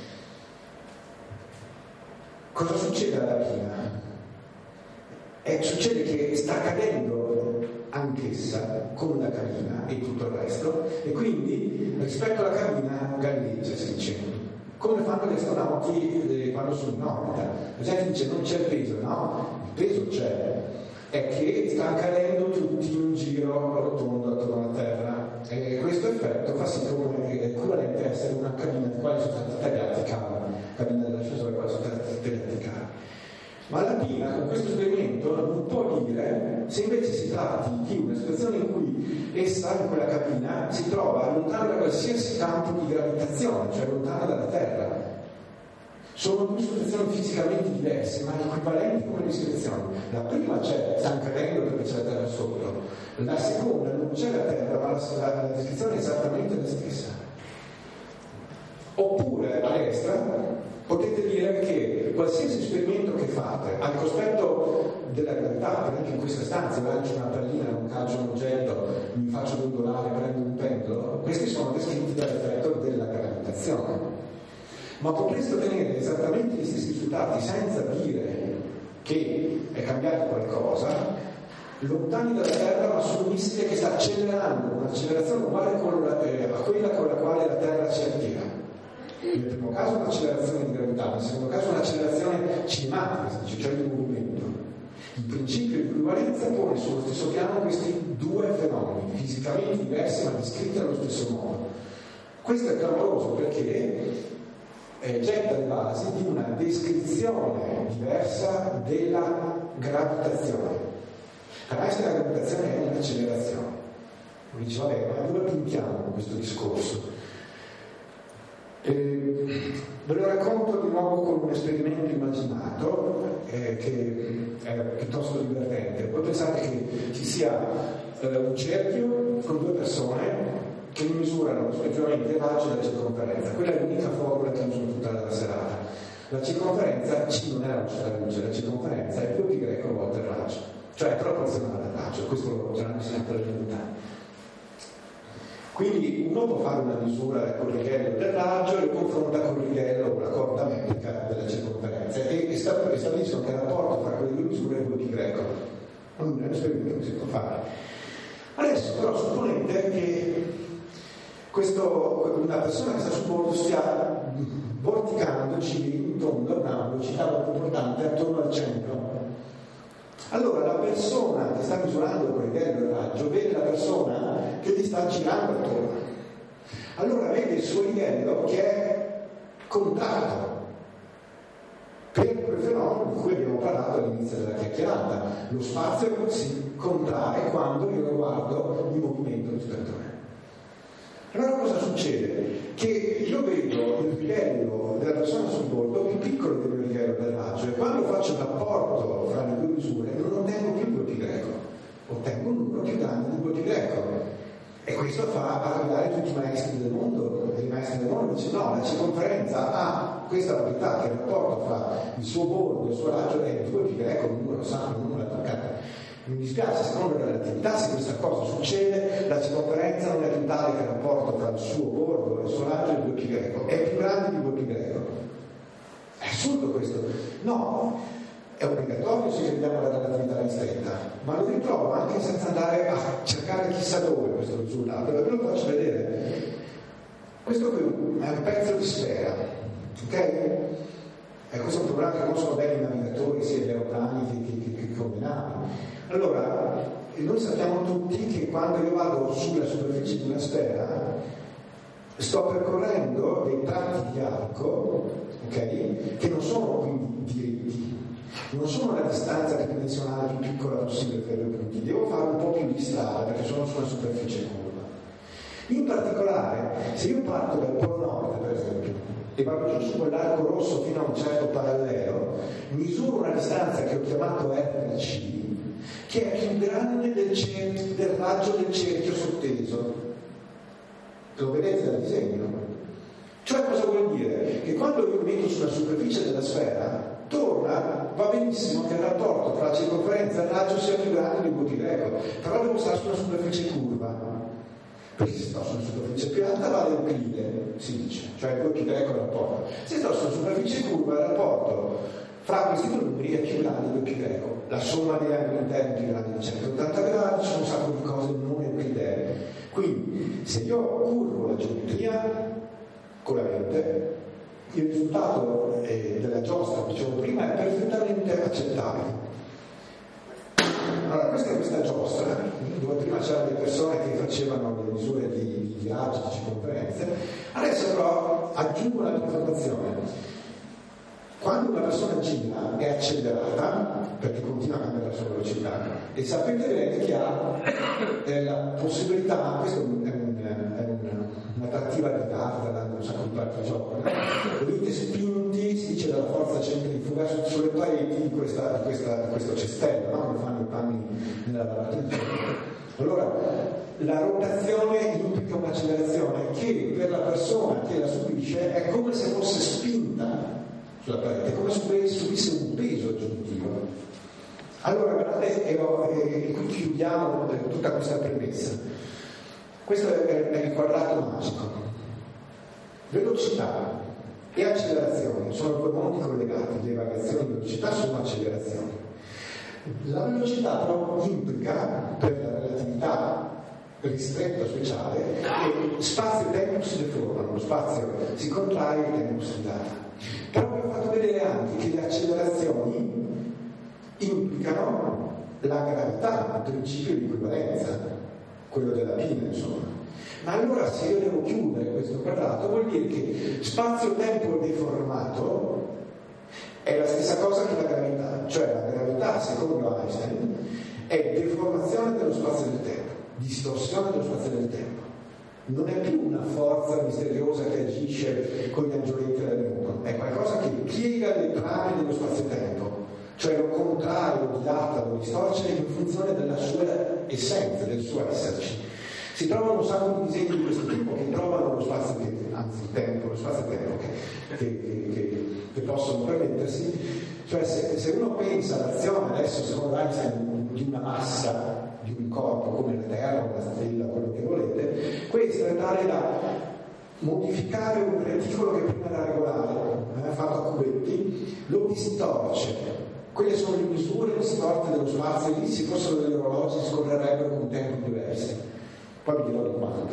Cosa succede alla pina? Succede che sta cadendo anch'essa con la cabina e tutto il resto, e quindi rispetto alla cabina galleggia, si dice, come fanno gli astronauti quando sono in orbita. La gente dice: non c'è peso, no, il peso c'è, è che stanno cadendo tutti in un giro rotondo attorno alla Terra, e questo effetto fa sì come equivalente a essere una cabina di quale sono stati tagliati i cavi, cabina dell'ascensore quale sono stati tagliati i cavi. Ma la pina con questo esperimento non può dire se invece si tratti di una situazione in cui essa, in quella cabina, si trova lontana da qualsiasi campo di gravitazione, cioè lontana dalla Terra. Sono due situazioni fisicamente diverse, ma equivalenti come descrizioni. La prima stanno cadendo perché c'è la Terra sotto. La seconda non c'è la Terra, ma la descrizione è esattamente la stessa. Oppure, a destra, potete dire che qualsiasi esperimento che fate al cospetto della gravità, che anche in questa stanza lancio una pallina, non calcio un oggetto, mi faccio dondolare, prendo un pendolo, questi sono descritti dall'effetto della gravitazione. Ma potreste ottenere esattamente gli stessi risultati senza dire che è cambiato qualcosa lontani dalla Terra, ma su un missile che sta accelerando un'accelerazione uguale a quella con la quale la Terra ci attira. Nel primo caso un'accelerazione di gravità, nel secondo caso un'accelerazione cinematica, cioè di movimento. Il principio di equivalenza pone sullo stesso piano questi due fenomeni, fisicamente diversi ma descritti allo stesso modo. Questo è clamoroso perché getta le basi di una descrizione diversa della gravitazione. Per Einstein la gravitazione è un'accelerazione. Mi dice, vabbè, ma dove puntiamo questo discorso? Ve lo racconto di nuovo con un esperimento immaginato che è piuttosto divertente. Voi pensate che ci sia un cerchio con due persone che misurano rispettivamente il raggio e la circonferenza. Quella è l'unica formula che uso tutta la serata. La circonferenza C non è la velocità della luce, la circonferenza è 2π volte il raggio, cioè è proporzionale al raggio. Questo ce l'hanno insegnato le elementari. Quindi uno può fare una misura col righello del raggio e lo confronta col righello o la corda metrica della circonferenza e stabiliscono che il rapporto tra quelle due misure è 2π. Non è un esperimento che si può fare. Adesso però supponete che una persona che sta sul bordo stia vorticando, giri in tondo a una velocità molto importante attorno al centro. Allora la persona che sta misurando il righello del raggio vede la persona che gli sta girando attorno. Allora vede il suo righello che è contratto per quel fenomeno di cui abbiamo parlato all'inizio della chiacchierata. Lo spazio si contrae quando io lo guardo in movimento rispetto a me. Allora cosa succede? Che io vedo il righello della persona sul bordo più piccolo del mio righello del raggio e quando faccio il rapporto fra le due misure non ottengo più 2π, ottengo un numero più grande di 2π. E questo fa arrabbiare tutti i maestri del mondo. E i maestri del mondo dicono no, la circonferenza ha questa proprietà che il rapporto fra il suo bordo e il suo raggio è 2π, un numero sacro, un numero attaccato. Mi dispiace, secondo la relatività, se questa cosa succede, la circonferenza non è più tale che il rapporto tra il suo bordo e il suo raggio è 2π, è più grande di 2π. È assurdo questo. No, è obbligatorio se crediamo alla relatività ristretta, ma lo ritrovo anche senza andare a cercare chissà dove questo risultato. Ve lo faccio vedere. Questo qui è un pezzo di sfera, ok? E questo è un programma che conoscono bene i navigatori, sia gli aeroplani che come navi. Allora, noi sappiamo tutti che quando io vado sulla superficie di una sfera sto percorrendo dei tratti di arco, ok? Che non sono quindi diritti, non sono la distanza tridimensionale più piccola possibile per i due punti, devo fare un po' più di strada perché sono su una superficie curva. In particolare, se io parto dal Polo Nord, per esempio, e vado giù su quell'arco rosso fino a un certo parallelo, misuro una distanza che ho chiamato RC, che è più grande del raggio del cerchio sotteso. Lo vedete dal disegno? Cioè cosa vuol dire? Che quando io mi metto sulla superficie della sfera, va benissimo che il rapporto tra la circonferenza e il raggio sia più grande di 2π, però devo stare su una superficie curva. Perché se sto su una superficie piatta vale Euclide, si dice, cioè 2π il rapporto. Se sto su una superficie curva il rapporto fra questi due numeri è più grande di 2π. La somma degli angoli interni è più grande di 180 gradi, ci sono un sacco di cose non euclidee. Quindi se io curvo la geometria con la mente, il risultato della giostra, dicevo prima, è perfettamente accettabile. Allora, questa è questa giostra, dove prima c'erano le persone che facevano le misure di viaggi, di circonferenze. Adesso però aggiungo una informazione. Quando una persona gira è accelerata, perché continua a cambiare la sua velocità, e sapete bene che ha la possibilità, questo è un'attrattiva di carta, da un sacco di parti gioco, venite spinti, si dice, dalla forza centrifuga sulle pareti di questo cestello, no? Come fanno i panni nella lavatrice. Allora, la rotazione implica un'accelerazione che per la persona che la subisce è come se fosse spinta sulla parete, come se subisse un peso aggiuntivo. Allora guardate, e qui chiudiamo tutta questa premessa. Questo è il quadrato magico. Velocità e accelerazione sono due mondi collegati, le variazioni di velocità sono accelerazioni. La velocità però implica, per la relatività ristretta speciale, che spazio e tempo si deformano, lo spazio si contrae e il tempo si dilata. Però vi ho fatto vedere anche che le accelerazioni implicano la gravità, il principio di equivalenza, quello della pina, insomma. Ma allora se io devo chiudere questo quadrato vuol dire che spazio-tempo deformato è la stessa cosa che la gravità, cioè la gravità, secondo Einstein, è deformazione dello spazio e del tempo, distorsione dello spazio e del tempo. Non è più una forza misteriosa che agisce con gli angioletti da Newton, è qualcosa che piega le trame dello spazio-tempo, cioè lo contrae, lo dilata, lo distorce in funzione della sua essenza, del suo esserci. Si trovano un sacco di disegni di questo tipo che trovano lo spazio-tempo, anzi il tempo, lo spazio-tempo che possono permettersi. Cioè se uno pensa all'azione adesso, secondo Einstein, di una massa, di un corpo come la Terra, una stella, quello che volete, questo è tale da modificare un reticolo che prima era regolare, fatto a cubetti, lo distorce. Quelle sono le misure distorte dello spazio, e lì se fossero degli orologi scorrerebbero con tempi diversi. Poi vi dirò di quanto.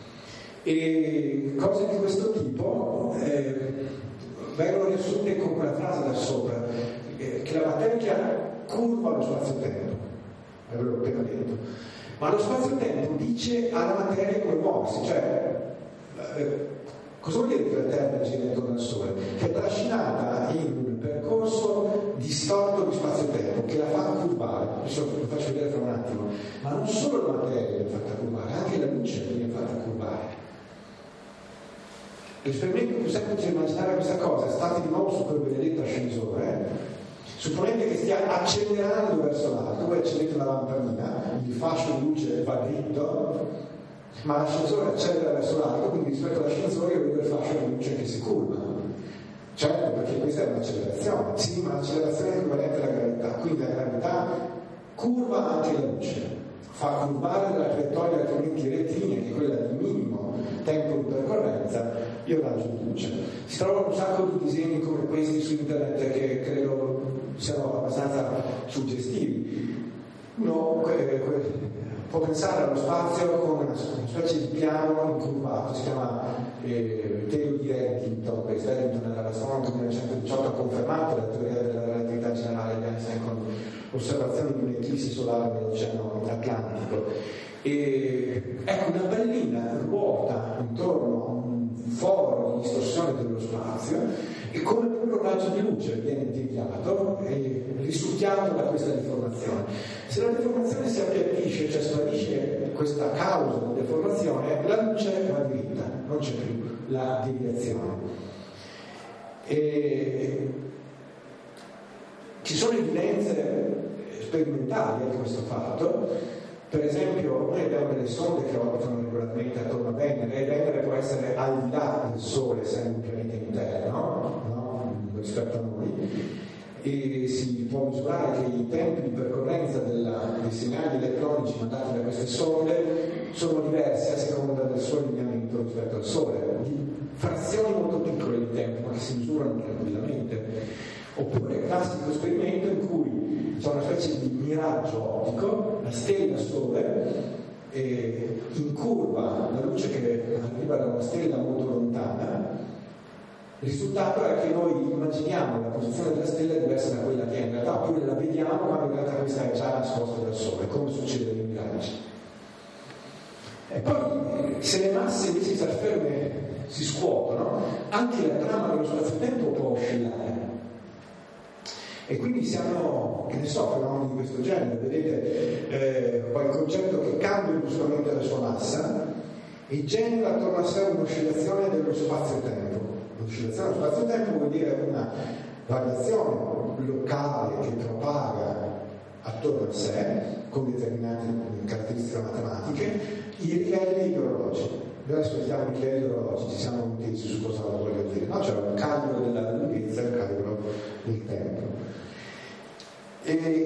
E cose di questo tipo vengono riassunte con quella frase da sopra, che la materia curva lo spazio-tempo, avevo appena detto, ma lo spazio-tempo dice alla materia come muoversi, cioè cosa vuol dire che la Terra gira intorno al Sole? Che è trascinata in un percorso distorto di spazio-tempo che la fa curvare. Adesso lo faccio vedere tra un attimo. Ma non solo la materia viene fatta curvare, anche la luce viene fatta curvare. L'esperimento più semplice di immaginare questa cosa è stato di nuovo su quel benedetto ascensore. Supponete che stia accelerando verso l'alto, voi accendete una lampadina, il fascio di luce va dritto, ma l'ascensore accelera verso l'alto, quindi rispetto all'ascensore io vedo il fascio di luce che si curva. Certo, perché questa è un'accelerazione. Sì, ma l'accelerazione è equivalente alla gravità, quindi la gravità curva anche la luce, fa curvare della traiettoria altrimenti rettilinea, che è quella di minimo tempo di percorrenza, io raggio di luce. Si trovano un sacco di disegni come questi su internet che credo siano abbastanza suggestivi. Uno può pensare allo spazio come una specie di piano incurvato, si chiama teoria di Eddington. Questo Eddington era l'astronomo che nel 1918 ha confermato la teoria della relatività generale di Einstein con osservazioni di un'eclissi solare nell'Oceano Atlantico. E ecco, una pallina ruota intorno a un foro di distorsione dello spazio e come un raggio di luce viene deviato e risucchiato da questa deformazione. Se la deformazione si appiattisce, cioè sparisce questa causa di deformazione, la luce va diritta, non c'è più la deviazione. E ci sono evidenze sperimentali di questo fatto. Per esempio, noi abbiamo delle sonde che orbitano regolarmente attorno a Venere, e Venere può essere al di là del Sole, essendo un pianeta interno, no? Rispetto a noi, e si può misurare che i tempi di percorrenza dei segnali elettronici mandati da queste sonde sono diversi a seconda del suo allineamento rispetto al Sole, di frazioni molto piccole di tempo, ma che si misurano tranquillamente. Oppure classico esperimento in cui c'è una specie di miraggio ottico, la stella Sole incurva la luce che arriva da una stella molto lontana. Il risultato è che noi immaginiamo la posizione della stella diversa da quella che è in realtà, oppure la vediamo quando in realtà questa è già nascosta dal Sole, come succede nei miraggi. E poi se le masse invece si trasferme, si scuotono, anche la trama dello spazio-tempo può oscillare. E quindi siamo, che ne so, fenomeni di questo genere. Vedete, poi il concetto che cambia bruscamente la sua massa e genera attorno a sé un'oscillazione dello spazio-tempo. L'oscillazione dello spazio-tempo vuol dire una variazione locale che propaga attorno a sé con determinate caratteristiche matematiche i livelli degli orologi. Noi aspettiamo i livelli orologi, ci siamo intesi su cosa voglio dire. No, c'è un calibro della lunghezza e un calibro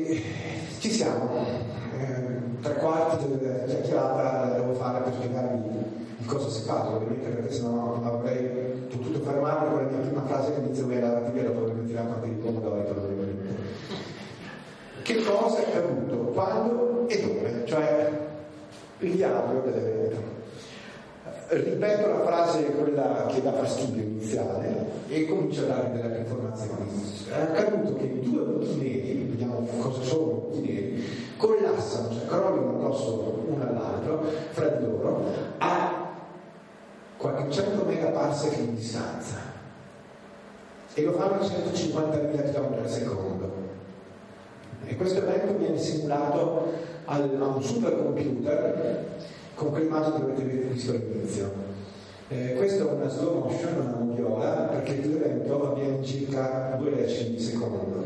E ci siamo, 3/4 della chiacchierata la devo fare per spiegarvi di cosa si parla, ovviamente, perché sennò avrei potuto fermarmi con la mia prima frase all'inizio e la TV dopo aver tirato anche i pomodori probabilmente. Che cosa è accaduto, quando e dove, cioè il dialogo dell'evento. Ripeto la frase, quella che dà fastidio iniziale, e comincio a dare delle informazioni. È accaduto che 2 buchi neri, vediamo cosa sono buchi neri, collassano, cioè crollano addosso uno all'altro, fra di loro, a qualche 100 megaparsec di distanza. E lo fanno a 150.000 km al secondo. E questo evento viene simulato a un supercomputer con quell'immagine che avete visto all'inizio. Questo è una slow motion, una moviola, perché l'evento avviene in circa 2 decimi di secondo.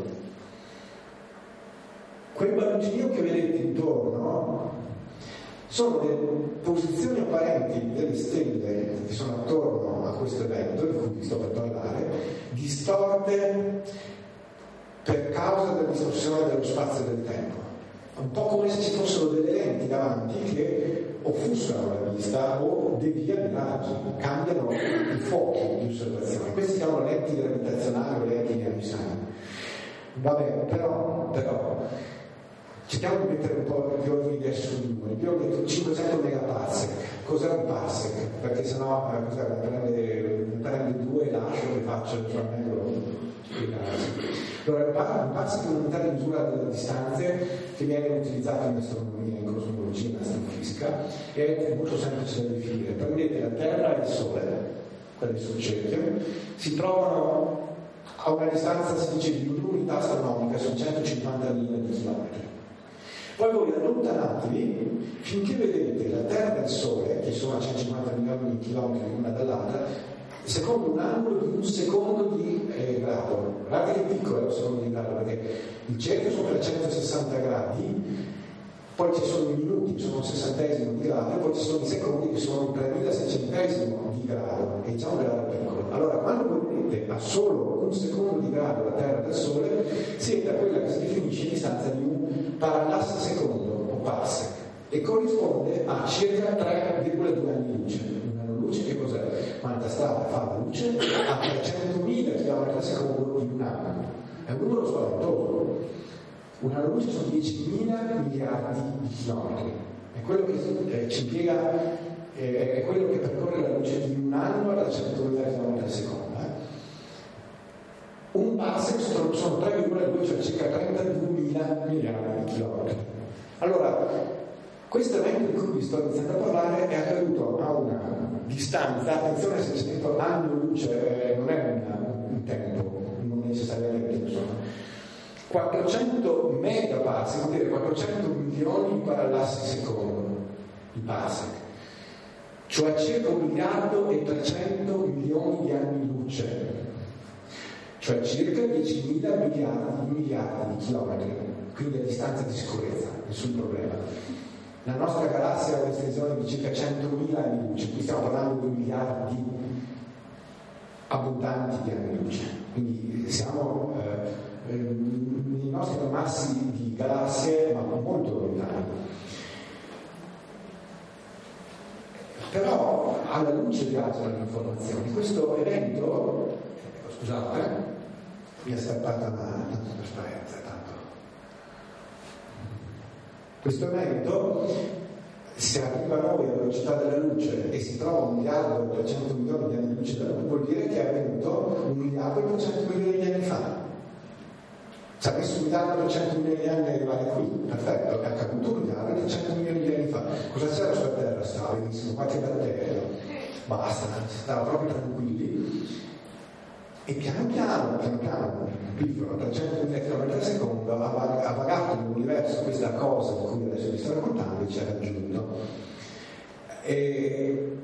Quel palloncino che vedete intorno sono le posizioni apparenti delle stelle che sono attorno a questo evento di cui vi sto per parlare, distorte per causa della distorsione dello spazio e del tempo. Un po' come se ci fossero delle lenti davanti che offuscano la vista o deviano i raggi, cambiano i fuochi di osservazione. Queste si chiamano lenti gravitazionali o lenti di Einstein. Vabbè, però cerchiamo di mettere un po' di ordine di adesso sui numeri. Io ho detto 500 megaparsec. Cos'è un parsec? Perché sennò mi prende 2 e lascio che faccio, cioè meglio spiegarsi. Allora, un parsec è un'unità di misura delle distanze che viene utilizzato in astronomia, in cosmologia, in astrofisica, e è molto semplice da definire. Prendete la Terra e il Sole, quelli sul cerchio, si trovano a una distanza, si dice, di un'unità astronomica, sono 150.000 di chilometri. Poi voi allontanatevi finché vedete la Terra e il Sole, che sono a 150 milioni di chilometri l'una dall'altra, secondo un angolo di 1 secondo di grado. Guardate che piccolo è un secondo di grado, perché il cerchio sono 360 gradi, poi ci sono i minuti, sono un 60esimo di grado, e poi ci sono i secondi che sono un 3600esimo di grado, e diciamo che grado piccolo. Allora, quando voi vedete a solo 1 secondo di grado la Terra dal Sole, siete a quella che si definisce distanza di un parallasse secondo, o parsec, e corrisponde a circa 3,2 anni luce. Luce che cos'è? Quanta strada fa la luce? A 300.000 km al secondo in un anno. È un numero spaventoso. Una luce sono 10.000 miliardi di chilometri. È quello che ci impiega, è quello che percorre la luce in un anno a 300.000 km al secondo. Un parsec sono 3,2, cioè circa 32.000 miliardi di chilometri. Allora, questo evento di cui vi sto iniziando a parlare è accaduto a una distanza, attenzione se c'è scritto anno luce, non è un tempo, non necessariamente, insomma, 400 megaparsec, vuol dire 400 milioni di parallassi secondo di parsec, cioè circa 1 miliardo e 300 milioni di anni luce, cioè circa 10.000 miliardi di chilometri, quindi a distanza di sicurezza, nessun problema. La nostra galassia ha un'estensione di circa 100.000 anni luce, qui stiamo parlando di miliardi abbondanti di anni luce, quindi siamo nei nostri massi di galassie ma molto lontani. Però alla luce viaggiano le informazioni. Questo evento, scusate, mi è scappata una trasparenza. Questo evento, se arriva a noi alla velocità della luce e si trova 1 miliardo e 300 milioni di anni di luce dalla luce, vuol dire che è avvenuto 1 miliardo e 300 milioni di anni fa. Ci ha messo 1 miliardo e 300 milioni di anni ad arrivare qui, perfetto, è accaduto 1 miliardo e 300 milioni di anni fa. Cosa c'era sulla Terra? Stava benissimo, qualche batterio, basta, stava proprio tranquilli. E piano piano, piccolo, 300.000 km al secondo, ha vagato nell'universo questa cosa di cui adesso vi sto raccontando e ci ha raggiunto. E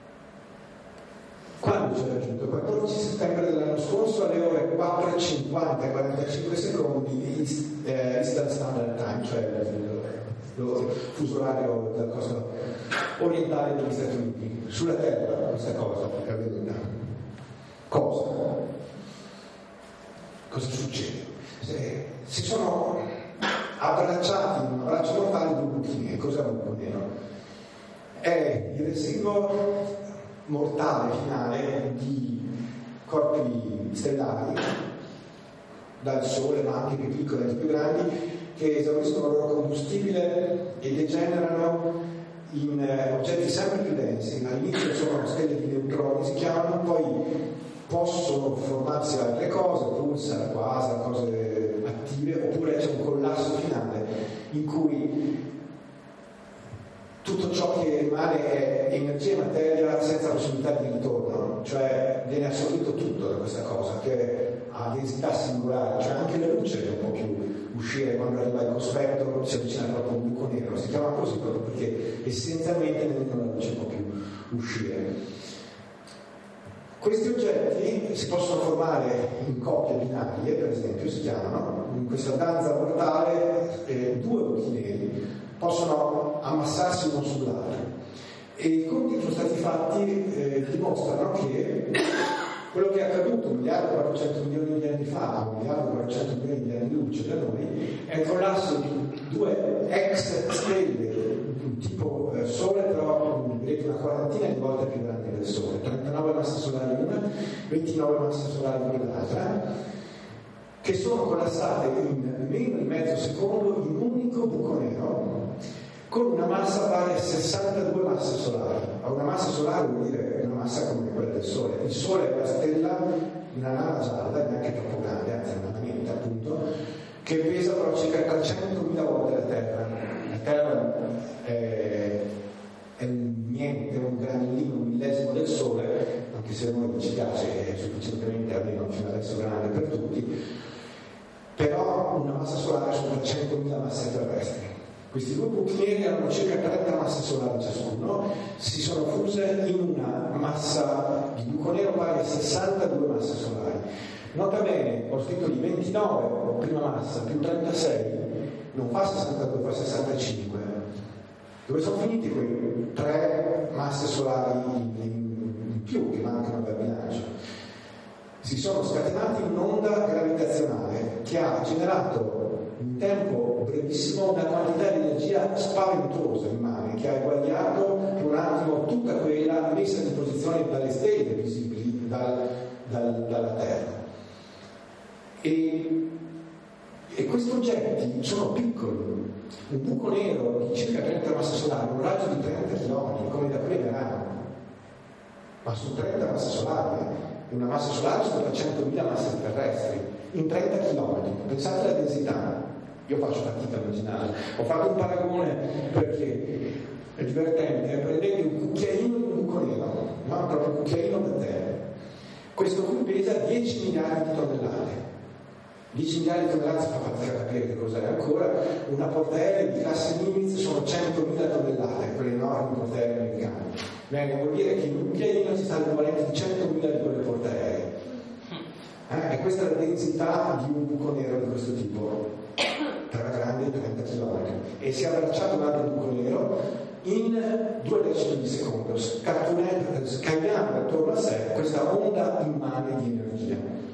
quando ci ha raggiunto? Il 14 settembre dell'anno scorso alle ore 4:50 e 45 secondi Eastern Standard Time, cioè lo fuso orario della costa orientale degli Stati Uniti. Sulla Terra questa cosa è avvenuta. Cosa succede? Si sono l'obiettivo mortale finale di corpi stellari, dal Sole ma anche più piccoli e più grandi, che esauriscono il loro combustibile e degenerano in oggetti sempre più densi. All'inizio sono stelle di neutroni, si chiamano, poi possono formarsi altre cose, pulsar, quasar, cose attive, oppure c'è un collasso finale in cui tutto ciò che rimane è energia e materia senza possibilità di ritorno, cioè viene assorbito tutto da questa cosa che ha densità singolare, cioè anche la luce non può più uscire quando arriva il cospetto, si avvicina proprio un buco nero, si chiama così proprio perché essenzialmente nemmeno la luce può più uscire. Questi oggetti si possono formare in coppie binarie, per esempio, si chiamano, in questa danza mortale due buchi neri possono ammassarsi uno sull'altro, e i conti che sono stati fatti dimostrano che quello che è accaduto 1.400 milioni di anni fa, 1.400 milioni di anni luce da noi, è il collasso di due ex stelle di tipo Sole, però vedete una quarantina di volte più grande del Sole, 39 masse solari una, 29 masse solari quell'altra, che sono collassate in meno di mezzo secondo in un unico buco nero con una massa pari a 62 masse solari. A una massa solare vuol dire una massa come quella del Sole. Il Sole è una stella, una nana gialla, neanche troppo grande, anzi una niente appunto, che pesa però circa 300.000 volte la Terra. La Terra è niente, un granellino, un millesimo del Sole, anche se a noi ci piace, è sufficientemente, almeno fino adesso, grande per tutti, però una massa solare sono 300.000 masse terrestri. Questi due buchi neri hanno circa 30 masse solari ciascuno, si sono fuse in una massa di buco nero pari a 62 masse solari. Nota bene, ho scritto di 29 prima massa più 36, non fa 62, fa 65. Dove sono finiti quei 3 masse solari in più che mancano dal bilancio? Si sono scatenati in un'onda gravitazionale che ha generato in tempo brevissimo una quantità di energia spaventosa immane, che ha eguagliato per un attimo tutta quella messa in posizione dalle stelle visibili dalla Terra. E questi oggetti sono piccoli. Un buco nero di circa 30 masse solari, un raggio di 30 km, come da qui a Verano, ma su 30 masse solari, una massa solare sono 300.000 masse terrestri, in 30 km. Pensate alla densità. Io faccio fatica a immaginare. Ho fatto un paragone perché è divertente, prendete un cucchiaino di un buco nero, no? Proprio un cucchiaino da tè. Questo qui pesa 10 miliardi di tonnellate. 10 miliardi di tonnellate si fa fatica a capire che cos'è ancora. Una portaerei di classe Nimitz sono 100.000 tonnellate, quelle enormi portaerei americane. Bene, vuol dire che in un cucchiaino ci sta l'equivalente di 100.000 di quelle portaerei. E questa è la densità di un buco nero di questo tipo, tra grande e 30 km, e si è abbracciato un altro buco nero in 2 decimi di secondo, scagliando attorno a sé questa onda immane di energia.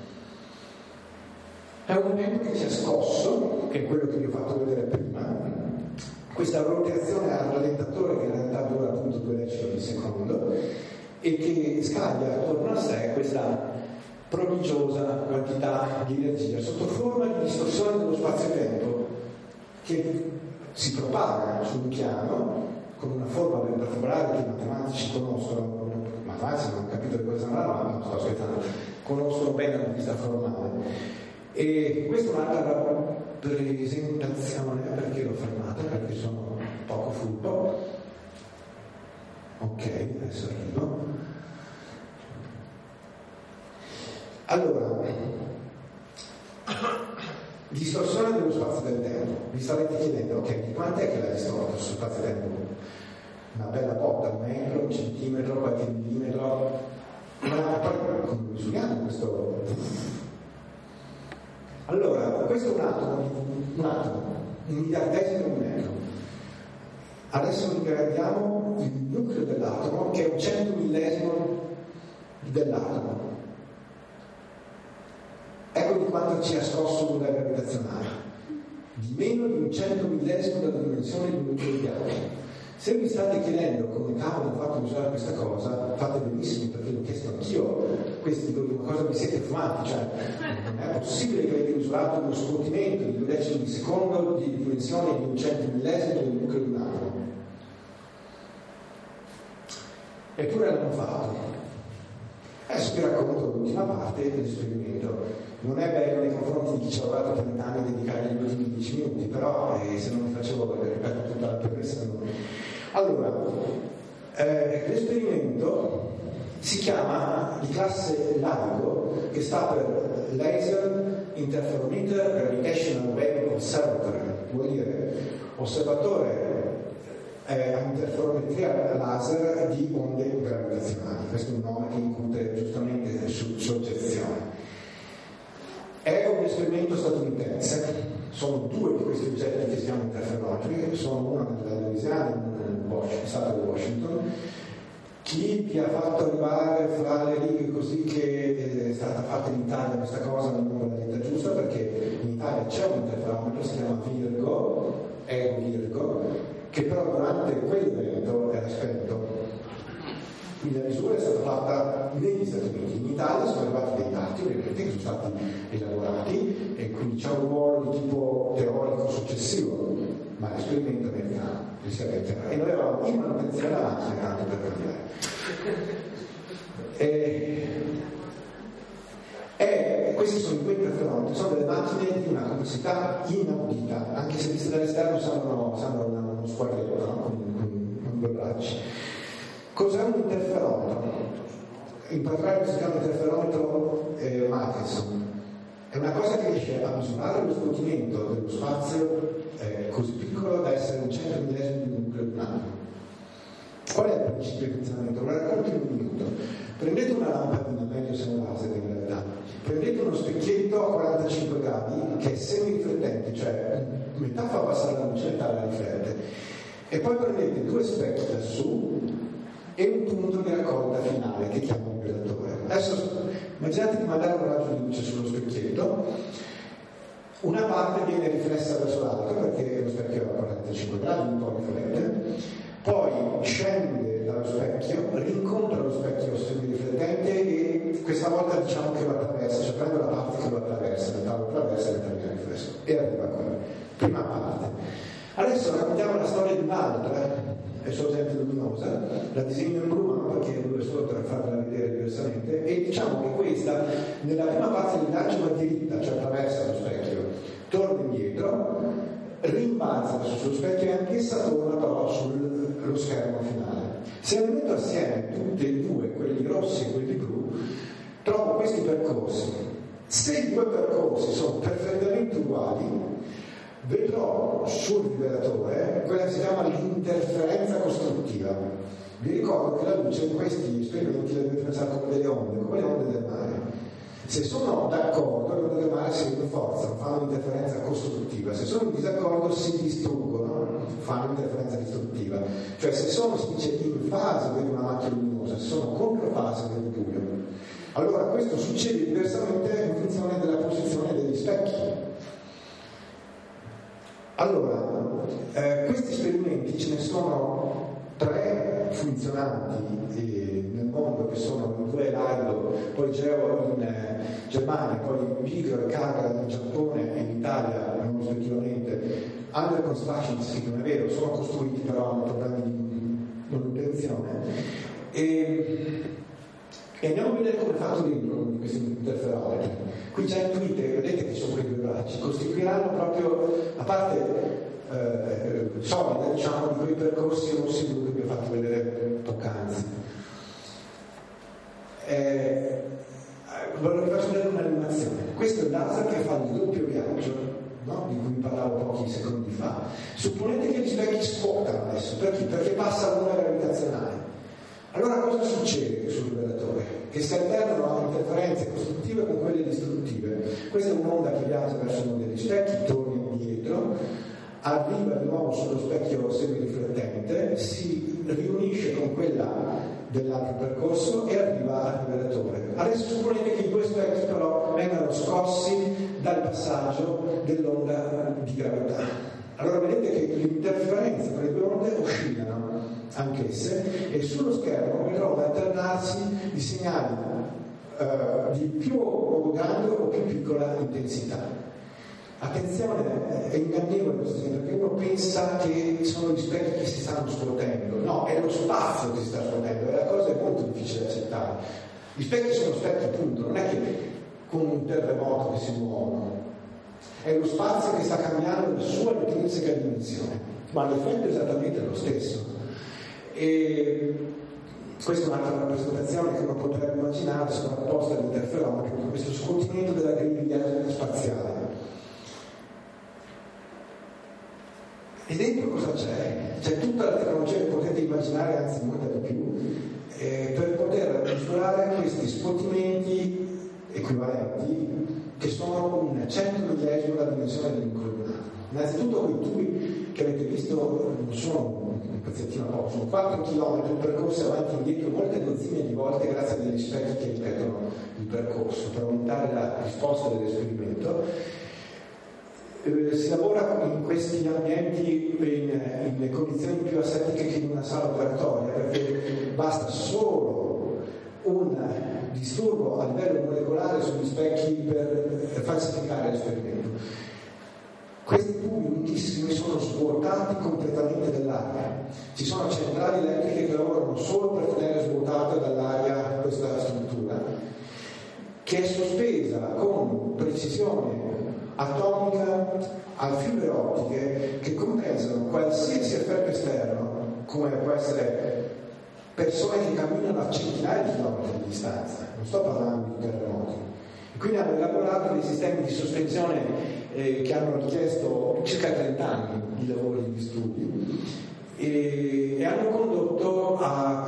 È un evento che si è scosso, che è quello che vi ho fatto vedere prima, questa rotazione al rallentatore che in realtà dura appunto 2 decimi di secondo, e che scaglia attorno a sé questa prodigiosa quantità di energia sotto forma di distorsione dello spazio-tempo che si propaga su un piano con una forma ben particolare che i matematici conoscono. I matematici non hanno capito di cosa stiamo parlando, ma sto aspettando, conoscono bene la vista formale. E questa è un'altra presentazione. Perché l'ho fermata? Perché sono poco furbo. Ok, adesso arrivo. Allora, distorsione dello spazio del tempo. Vi starete chiedendo, ok, di quant'è che la distorto sullo spazio del tempo? Una bella botta, un metro, un centimetro, qualche millimetro. Ma poi come misuriamo questo? Allora, questo è un atomo, un miliardesimo di un metro. Adesso riguardiamo il nucleo dell'atomo, che è un 100 millesimo dell'atomo. Ecco di quanto ci ha scosso l'onda gravitazionale, di meno di un 100 millesimo della dimensione di un nucleo di atomo. Se vi state chiedendo come cavolo ho fatto a misurare questa cosa, fate benissimo, perché l'ho chiesto anch'io, cosa vi siete fumati? Cioè, non è possibile che avete misurato lo scuotimento di 2 decimi di secondo di dimensione di un centimillesimo del nucleo di un atomo. Eppure l'hanno fatto. Adesso vi racconto l'ultima parte dell'esperimento. Non è bello nei confronti di chi ci ha lavorato 30 anni a dedicargli gli ultimi 10 minuti, però se non mi facevo, ripeto, tutta la premessa. Allora, l'esperimento si chiama di classe LIGO, che sta per Laser Interferometer Gravitational Wave Observatory, vuol dire osservatore a interferometria laser di onde gravitazionali. Questo è un nome che incute giustamente soggezione. È un esperimento statunitense, sono 2 di questi oggetti che si chiamano interferometri, sono uno nella Louisiana e uno nel stato di Washington. Chi vi ha fatto arrivare fra le righe così che è stata fatta in Italia questa cosa non me l'ha detta giusta, perché in Italia c'è un interferometro, si chiama Virgo, che però durante quell'evento era spento. Quindi la misura è stata fatta negli Stati Uniti. In Italia sono arrivati dei dati ovviamente che sono stati elaborati e quindi c'è un ruolo di tipo teorico successivo, ma l'esperimento americano risalente. E noi avevamo in manutenzione la macchina tanto per cambiare. Questi sono i 2 interferometri, sono delle macchine di una complessità inaudita, anche se viste dall'esterno sembrano uno squadretto, no? con 2 bracci. Cos'è un interferometro? In particolare si chiama interferometro Michelson. È una cosa che riesce a misurare lo svuotamento dello spazio così piccolo da essere un centimillesimo di un nucleo di un atomo. Qual è il principio di funzionamento? Lo racconto in un minuto. Prendete una lampadina, meglio se non laser in realtà, prendete uno specchietto a 45 gradi che è semi-riflettente, cioè metà fa passare la luce, metà la riflette, e poi prendete 2 specchi lassù e un punto di raccolta finale che chiamo un velatore. Adesso immaginate di mandare un raggio di luce sullo specchietto, una parte viene riflessa verso l'alto perché lo specchio è a 45 gradi, un po' riflette, poi scende dallo specchio, rincontra lo specchio semi-riflettente e questa volta diciamo che lo attraversa, cioè prende la parte che lo attraversa, metà lo attraversa e metà viene riflesso, e arriva qua. Prima parte. Adesso raccontiamo la storia di un'altra sorgente luminosa, la disegno in blu perché è solo per farla vedere diversamente, e diciamo che questa nella prima parte del viaggio va diritta, cioè attraversa lo specchio, torna indietro, rimbalza sullo specchio e anch'essa torna però sullo schermo finale. Se le metto assieme tutte e 2, quelli rossi e quelli blu, trovo questi percorsi. Se i 2 percorsi sono perfettamente uguali, vedrò sul rivelatore quella che si chiama l'interferenza costruttiva. Vi ricordo che la luce in questi esperimenti la dovete pensare come delle onde, come le onde del mare. Se sono d'accordo, le onde del mare si rinforzano, fanno un'interferenza costruttiva. Se sono in disaccordo, si distruggono, fanno un'interferenza distruttiva. Cioè se sono, si dice, in fase, vedo una macchia luminosa, se sono controfase, vedo buio. Allora questo succede diversamente in funzione della posizione degli specchi. Allora, questi esperimenti ce ne sono 3 funzionanti nel mondo, che sono i 2 LIGO, poi GEO in Germania, poi Vigor e Kaga in Giappone e in Italia non rispettivamente. Under construction, sì, non è vero, sono costruiti però hanno problemi di manutenzione. E andiamo a vedere come è fatto dentro di questi interferometri. Qui già intuite, vedete che sono quei 2 bracci, costituiranno proprio, a parte solida, diciamo, di quei percorsi rossi che vi ho fatto vedere poc'anzi. Vi faccio vedere un'animazione. Questo è il laser che fa il doppio viaggio, no? Di cui parlavo pochi secondi fa. Supponete che gli specchi scuotano adesso, perché? Perché passa l'onda gravitazionale. Allora cosa succede sul rivelatore? Che si alternano interferenze costruttive con quelle distruttive. Questa è un'onda che viaggia verso uno degli specchi, torna indietro, arriva di nuovo sullo specchio semi-riflettente, si riunisce con quella dell'altro percorso e arriva al rivelatore. Adesso supponete che i 2 specchi però vengano scossi dal passaggio dell'onda di gravità. Allora vedete che le interferenze tra le due onde oscillano anch'esse, e sullo schermo vedrò alternarsi di segnali di più o grande o più piccola intensità. Attenzione, è ingannevole questo segno, perché uno pensa che sono gli specchi che si stanno scuotendo. No, è lo spazio che si sta scuotendo, e la cosa è molto difficile da accettare. Gli specchi sono specchi, appunto, non è che con un terremoto che si muovono, è lo spazio che sta cambiando la sua intrinseca dimensione, ma l'effetto è esattamente lo stesso. E questa è un'altra rappresentazione che uno potrebbe immaginare sovrapposta all'interferometro, con questo scuotimento della griglia spaziale. E dentro cosa c'è? C'è tutta la tecnologia che potete immaginare, anzi molta di più, per poter misurare questi scuotimenti equivalenti che sono un 100 millesimo della dimensione dell'incronato. Innanzitutto quei tubi che avete visto non sono un pezzettino poco, sono 4 km percorsi avanti e indietro molte dozzine di volte grazie a degli specchi che ripetono il percorso per aumentare la risposta dell'esperimento. Si lavora in questi ambienti in condizioni più asettiche che in una sala operatoria, perché basta solo un disturbo a livello molecolare sugli specchi per falsificare l'esperimento. Questi tubi lunghissimi sono svuotati completamente dall'aria. Ci sono centrali elettriche che lavorano solo per tenere svuotata dall'aria questa struttura, che è sospesa con precisione atomica a fibre ottiche che compensano qualsiasi effetto esterno, come può essere persone che camminano a centinaia di chilometri di distanza, non sto parlando di terremoti. E quindi hanno elaborato dei sistemi di sospensione che hanno richiesto circa 30 anni di lavori di studi e hanno condotto a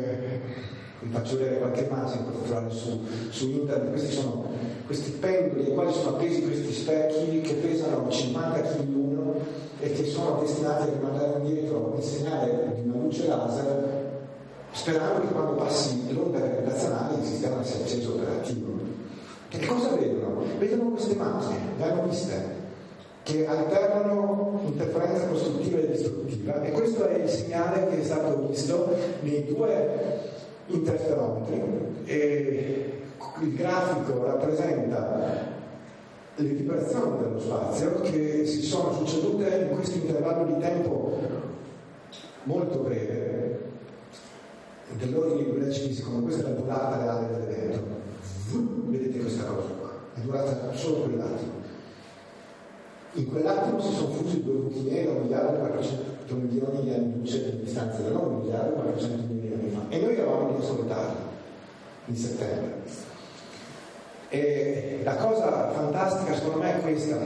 vi faccio vedere qualche immagine che potete trovare su internet. Questi sono questi pendoli ai quali sono appesi questi specchi che pesano 50 kg l'uno e che sono destinati a rimandare indietro il segnale di una luce laser, sperando che quando passi l'onda gravitazionale il sistema sia acceso operativo. Che cosa vedono? Vedono queste immagini, le hanno viste, che alternano interferenza costruttiva e distruttiva, e questo è il segnale che è stato visto nei due interferometri. E il grafico rappresenta le vibrazioni dello spazio che si sono succedute in questo intervallo di tempo molto breve, dell'ordine di 10 secondi. Questa è la durata reale dell'evento. Vedete questa cosa qua, è durata solo quell'attimo. In quell'attimo si sono fusi due buchi neri a 1.400 milioni di anni luce di distanza da noi, 1.400 milioni di anni fa, e noi eravamo lì a ascoltarli in settembre. E la cosa fantastica secondo me è questa,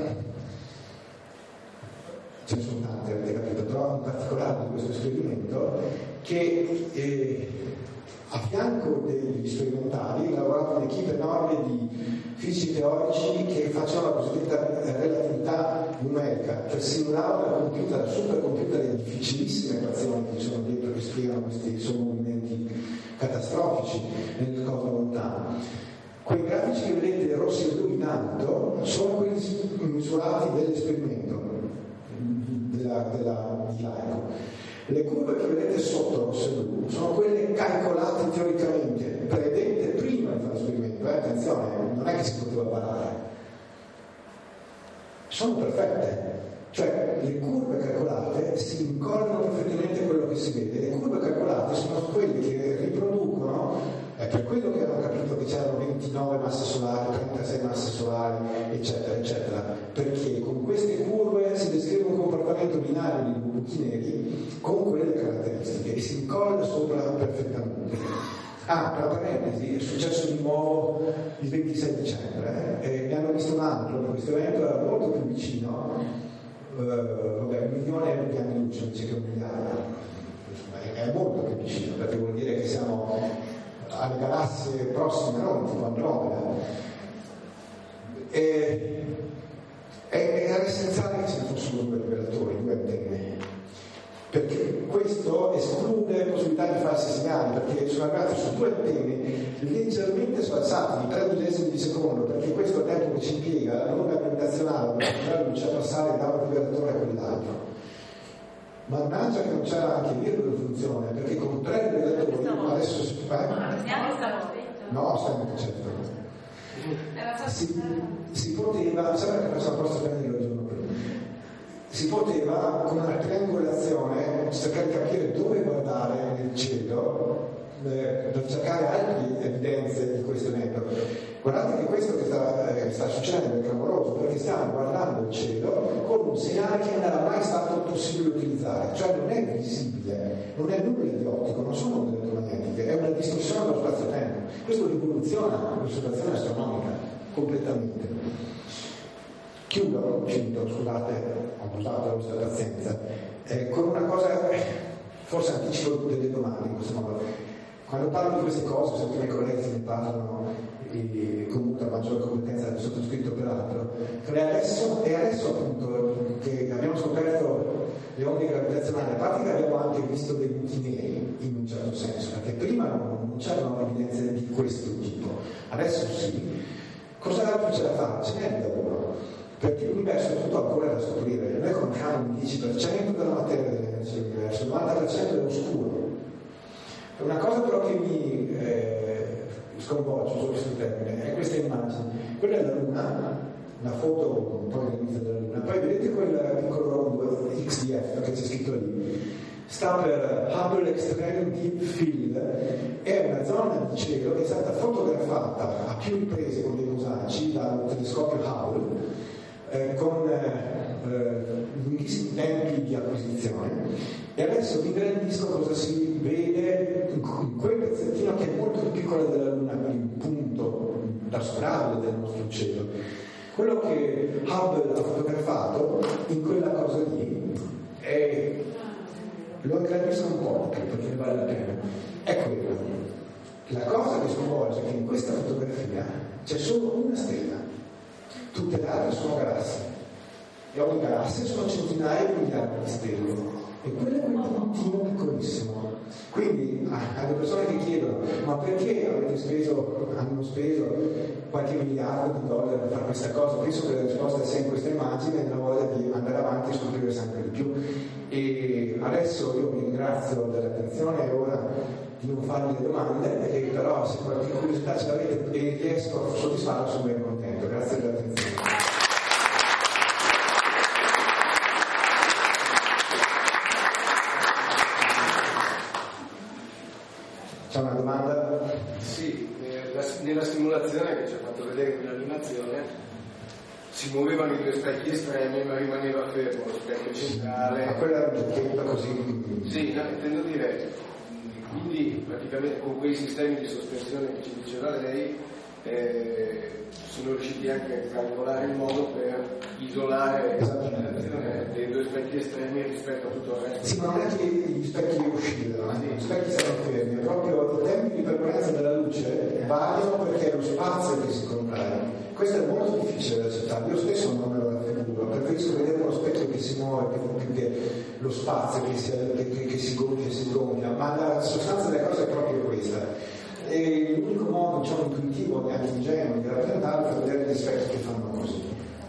ce ne sono tante, avete capito, però in particolare di questo esperimento, che a fianco degli sperimentali lavorava un'equipe enorme di fisici teorici che facevano la cosiddetta relatività numerica, cioè simulavano la supercomputer e difficilissime equazioni che ci sono dietro, che spiegano questi sommovimenti catastrofici nel cosmo lontano. Quei grafici che vedete rossi e blu in alto sono quelli misurati dell'esperimento di LIGO. Le curve che vedete sotto rosse e blu sono quelle calcolate teoricamente, predette prima di fare l'esperimento. Attenzione, non è che si poteva barare. Sono perfette. Cioè, le curve calcolate si incollano perfettamente a quello che si vede. Le curve calcolate sono quelle che riproducono, è per quello che hanno capito che c'erano 29 masse solari, 36 masse solari, eccetera, eccetera, perché con queste curve si descrive un comportamento binario di buchi neri con quelle caratteristiche e si incolla sopra perfettamente. Tra parentesi, è successo di nuovo il 26 dicembre e ne hanno visto un altro, questo evento era molto più vicino. 1 milione di anni luce invece che 1 miliardo, è molto più vicino, perché vuol dire che siamo alle galassie prossime a noi, tipo Andromeda. Era essenziale che ci fossero due rivelatori, due antenne, perché questo esclude possibilità di falsi segnali, perché sono arrivati su 2 antenne leggermente sfalsati di 3 millesimi di secondo, perché questo è il tempo che ci impiega l'onda gravitazionale per cominciare a passare da un rivelatore a quell'altro. Mannaggia che non c'era anche lì la funzione, perché con 3 rivelatori adesso si fa. No, certo. Si poteva, sembra che faccia apposta per il giorno prima. Si poteva con una triangolazione cercare di capire dove guardare nel cielo per cercare altre evidenze di questo evento. Guardate che questo che sta succedendo è clamoroso, perché stiamo guardando il cielo con un segnale che non era mai stato possibile utilizzare, cioè non è visibile, non è nulla di ottico, non sono onde elettromagnetiche, è una distorsione dello spazio-tempo. Questo rivoluziona l'osservazione astronomica completamente. Chiudo, scusate, ho abusato della vostra pazienza, con una cosa, forse anticipo delle domande in questo modo. Quando parlo di queste cose, sento i miei colleghi ne parlano e comunque a maggior competenza del sottoscritto peraltro, è adesso appunto che abbiamo scoperto le onde gravitazionali, a parte che abbiamo anche visto dei buchi neri in un certo senso, perché prima non c'erano evidenze di questo tipo, adesso sì. Cos'altro c'è da fare? Ce n'è il lavoro, perché l'universo è tutto ancora da scoprire. Noi conosciamo il 10% della materia dell'energia dell'universo, il 90% è oscuro. Una cosa però che mi sconvolge su questo termine è questa immagine. Quella è la Luna, una foto un po' all'inizio della Luna, poi vedete quel piccolo rombo XDF che c'è scritto lì, sta per Hubble Extreme Deep Field, è una zona di cielo che è stata fotografata a più riprese con dei mosaici dal telescopio Hubble, con lunghissimi tempi di acquisizione, e adesso vi ingrandisco cosa si vede in quel pezzettino che è molto più piccolo della Luna, quindi un punto trascurabile del nostro cielo. Quello che Hubble ha fotografato in quella cosa lì lo ingrandisco un po' perché vale la pena, è quello. La cosa che sconvolge è che in questa fotografia c'è solo una stella, tutte le altre sono galassie, e ogni galassia sono centinaia di miliardi di stelle, e quello è quel puntino piccolissimo. Quindi alle persone che chiedono ma perché hanno speso qualche miliardo di dollari per fare questa cosa, penso che la risposta sia in questa immagine, nella voglia di andare avanti e scoprire sempre di più. E adesso io vi ringrazio dell'attenzione, è ora di non farmi le domande, e però se qualche curiosità ce l'avete e riesco a soddisfarla sono ben contento. Grazie dell'attenzione. C'è una domanda? Sì, nella simulazione che ci ha fatto vedere nell'animazione si muovevano i 2 specchi estremi ma rimaneva fermo lo specchio centrale. Ma quella era un giocchetto così? Sì, no, intendo dire, quindi praticamente con quei sistemi di sospensione che ci diceva lei sono riusciti anche a calcolare il modo per isolare l'illuminazione dei 2 specchi estremi rispetto a tutto il resto. Sì, ma non è che gli specchi uscivano, gli specchi stanno fermi, è proprio i tempi di permanenza della luce variano perché è lo spazio che si contrae. Questo è molto difficile da accettare, io stesso non me lo raffiguro, preferisco vedere uno specchio che si muove più che lo spazio che si gonfia, ma la sostanza della cosa è proprio questa. E l'unico modo, diciamo, intuitivo e anche ingenuo di rappresentarlo è vedere gli specchi che fanno così.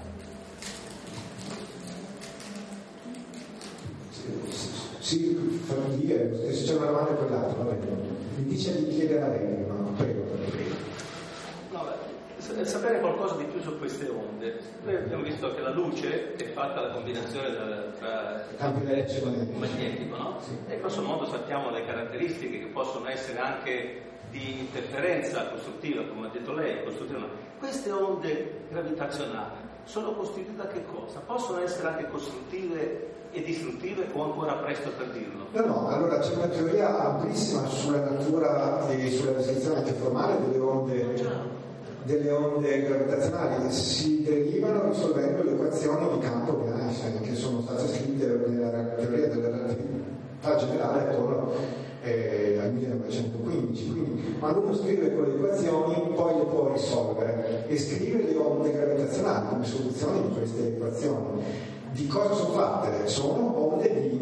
Sì, fammi dire, se c'è una domanda quell'altro, va bene. Mi dice di chiedere a lei, no? Prego. No, sapere qualcosa di più su queste onde. Noi abbiamo visto che la luce è fatta la combinazione tra campi elettrico e magnetico, no? Sì. E grosso modo sappiamo le caratteristiche che possono essere anche di interferenza costruttiva, come ha detto lei, costruttiva. Queste onde gravitazionali sono costituite da che cosa? Possono essere anche costruttive e distruttive o ancora presto per dirlo? No, allora c'è una teoria amplissima sulla natura e sulla descrizione anche formale delle onde gravitazionali. Si derivano risolvendo le equazioni di campo di Einstein che sono state scritte nella teoria della relatività generale attorno al 1915. Quindi quando uno scrive quelle equazioni poi le può risolvere e scrive le onde gravitazionali come soluzioni di queste equazioni. Di cosa sono fatte? Sono onde di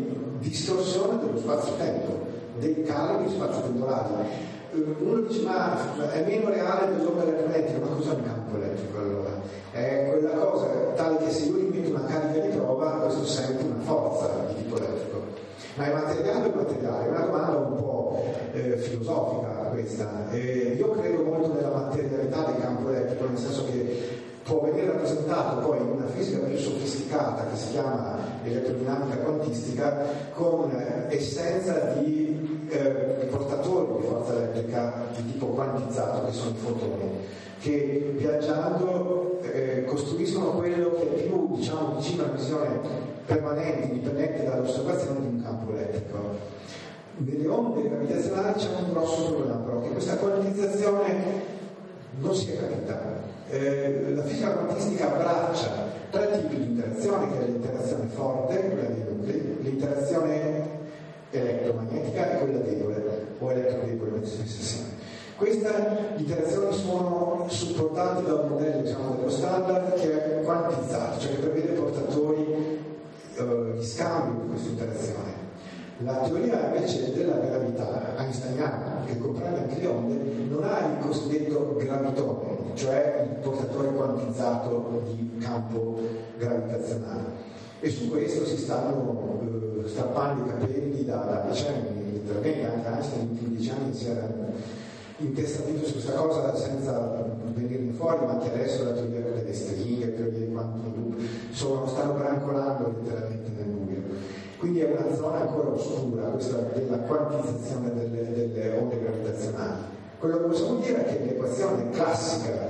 distorsione dello spazio-tempo, dei calibri spazio-temporali. Uno dice, ma è meno reale dell'onda elettromagnetica, ma cos'è un campo elettrico allora? È quella cosa tale che se io gli metto una carica di prova, questo sente una forza di tipo elettrico. Ma è materiale o materiale? È una domanda un po' filosofica questa. Io credo molto nella materialità del campo elettrico, nel senso che può venire rappresentato poi in una fisica più sofisticata che si chiama elettrodinamica quantistica con essenza di portatori di forza elettrica di tipo quantizzato, che sono i fotoni, che viaggiando costruiscono quello che è più, diciamo, vicino a una visione permanente, indipendente dall'osservazione di un campo elettrico. Nelle onde gravitazionali c'è un grosso problema, però, che questa quantizzazione non si è capita. La fisica quantistica abbraccia tre tipi di interazione, che è l'interazione forte, quella dei nuclei, l'interazione elettromagnetica e quella debole, o elettrodebole, queste interazioni sono supportate da un modello, diciamo, dello standard che è quantizzato, cioè che prevede portatori, gli scambi di questa interazione. La teoria invece della gravità einsteiniana, che comprende anche le onde, non ha il cosiddetto gravitone, cioè il portatore quantizzato di campo gravitazionale. E su questo si stanno strappando i capelli da decenni, letteralmente. Anche Einstein in 15 anni si era intestatito su questa cosa senza venirne fuori, ma anche adesso la teoria delle stringhe, la teoria di quantum loop stanno brancolando letteralmente nel buio. Quindi è una zona ancora oscura questa della quantizzazione delle onde gravitazionali. Quello che possiamo dire è che l'equazione classica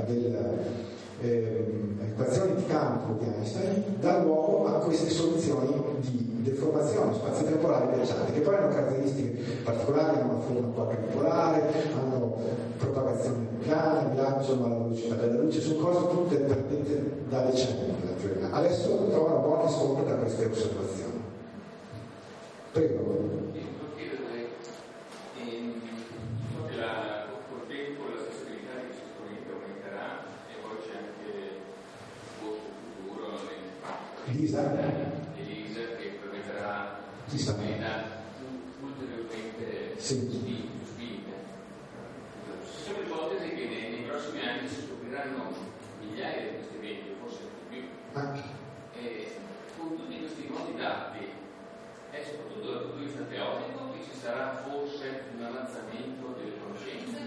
l'equazione di campo di Einstein dà luogo a queste soluzioni di deformazione spazio-temporale viaggiante, che poi hanno caratteristiche particolari, hanno una forma quadrupolare, hanno propagazione piana, viaggiano alla velocità della luce, sono cose tutte perdute da decenni nella teoria. Adesso trovano buon riscontro da queste osservazioni. Prego. Col tempo la sensibilità di questo strumento aumenterà e poi c'è anche forse il futuro Elisa che permetterà sensibilità ulteriormente spinte. Sono ipotesi che nei prossimi anni si scopriranno migliaia di questi eventi, forse più. E con tutti questi nuovi dati, è soprattutto dal punto di vista teorico che ci sarà forse un avanzamento delle conoscenze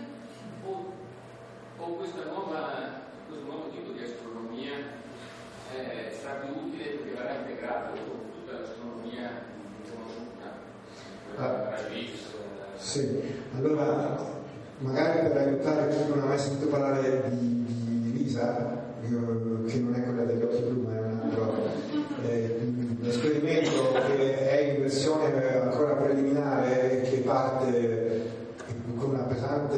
o questo nuovo tipo di astronomia sarà più utile perché verrà integrato con tutta l'astronomia conosciuta, Sì, allora magari per aiutare chi non ha mai sentito parlare di Lisa, che non è quella degli occhi blu ma è un altro esperimento che è in versione ancora preliminare, che parte con un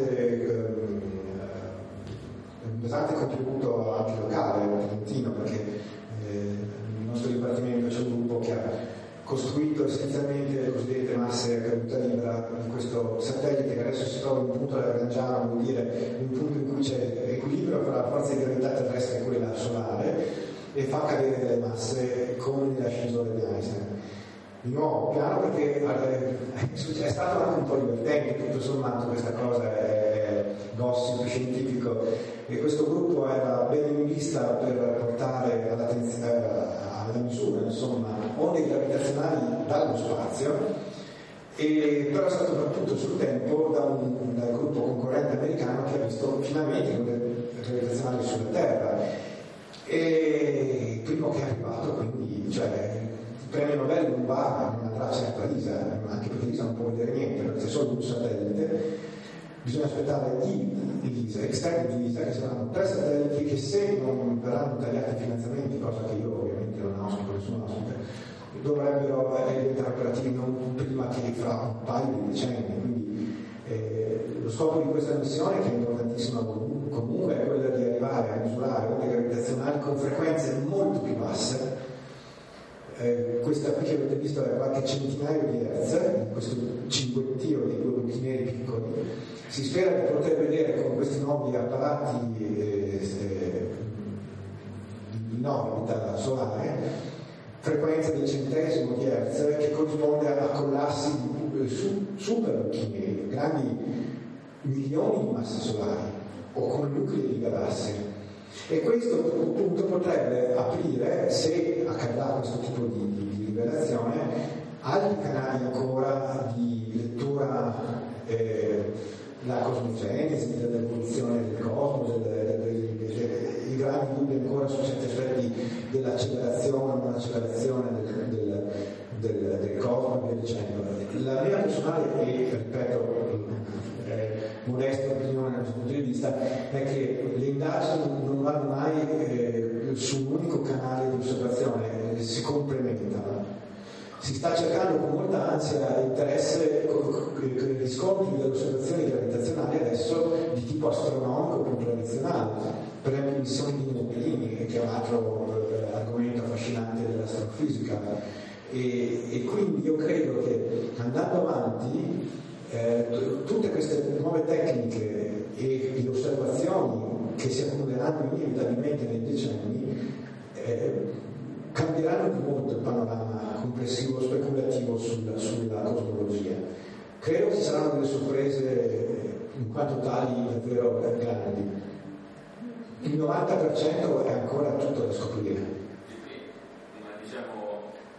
pesante contributo anche locale, argentino, perché nel nostro dipartimento c'è un gruppo che ha costruito essenzialmente le cosiddette masse a caduta libera in questo satellite che adesso si trova in un punto da Lagrangiano, vuol dire un punto in cui c'è equilibrio tra la forza di gravità terrestre e quella solare, e fa cadere delle masse con l'ascensore di Einstein. Di nuovo, piano, perché è stato anche un po' divertente, tutto sommato questa cosa è gossip scientifico, e questo gruppo era ben in vista per portare alla misura, insomma, onde gravitazionali dallo spazio, e però è stato battuto sul tempo dal gruppo concorrente americano che ha visto finalmente onde gravitazionali sulla Terra. E il primo che è arrivato, quindi, cioè, il premio Nobel non andrà certo a Lisa, anche perché Lisa non può vedere niente, perché c'è solo un satellite. Bisogna aspettare esterni di Lisa, che saranno 3 satelliti che, se non verranno tagliati i finanziamenti, cosa che io ovviamente non auspico, nessuno auspica, dovrebbero diventare operativi non prima che fra un paio di decenni. Quindi lo scopo di questa missione, che è importantissima comunque, è quello di arrivare a misurare onde gravitazionali con frequenze molto più basse. Questa qui che avete visto è qualche centinaio di hertz, questo cinguettio di 2 buchi neri piccoli. Si spera di poter vedere con questi nuovi apparati in orbita solare frequenza del centesimo di Hertz, che corrisponde a collassi di superluchini, grandi milioni di masse solari o con nuclei di galassie. E questo appunto potrebbe aprire, se accadrà questo tipo di rivelazione, altri canali ancora di lettura, la cosmogenesi, dell'evoluzione del cosmos, i grandi dubbi ancora su certi aspetti dell'accelerazione o non accelerazione del cosmos e via dicendo. La mia personale e, ripeto, modesta opinione dal nostro punto di vista è che le indagini non vanno mai su un unico canale di osservazione, si complementano. Si sta cercando con molta ansia e interesse riscontri delle osservazioni gravitazionali adesso di tipo astronomico più tradizionale, per le emissioni di neutrini, che è un altro argomento affascinante dell'astrofisica. E quindi io credo che andando avanti tutte queste nuove tecniche e le osservazioni che si accumuleranno inevitabilmente nei decenni cambieranno di molto il panorama complessivo speculativo sulla cosmologia. Credo che ci saranno delle sorprese in quanto tali davvero grandi. Il 90% è ancora tutto da scoprire. Ma diciamo,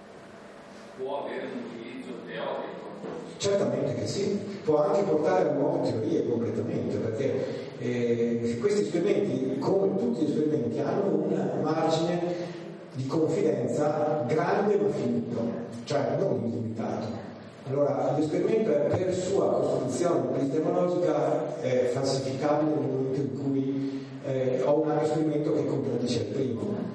può avere un utilizzo teorico? Certamente che sì, può anche portare a nuove teorie completamente, perché questi esperimenti, come tutti gli esperimenti, hanno un margine di confidenza grande ma finito, cioè non illimitato. Allora l'esperimento è per sua costruzione epistemologica falsificabile nel momento in cui ho un altro esperimento che contraddice il primo.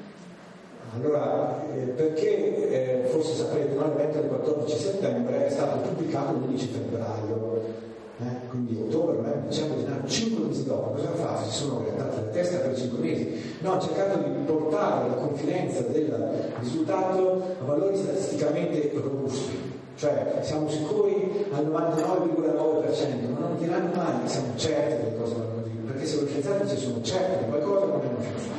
Allora, perché forse saprete, l'evento del 14 settembre è stato pubblicato l'11 febbraio, quindi ottobre, novembre, dicembre, gennaio, 5 mesi dopo. Cosa hanno fatto? Si sono grattati la testa per 5 mesi. No, hanno cercato di portare la confidenza del risultato a valori statisticamente robusti, cioè siamo sicuri al 99,9%, ma non diranno mai che siamo certi delle cose vanno così, perché se lo scienziato dice sono certi di qualcosa non è una scienziata.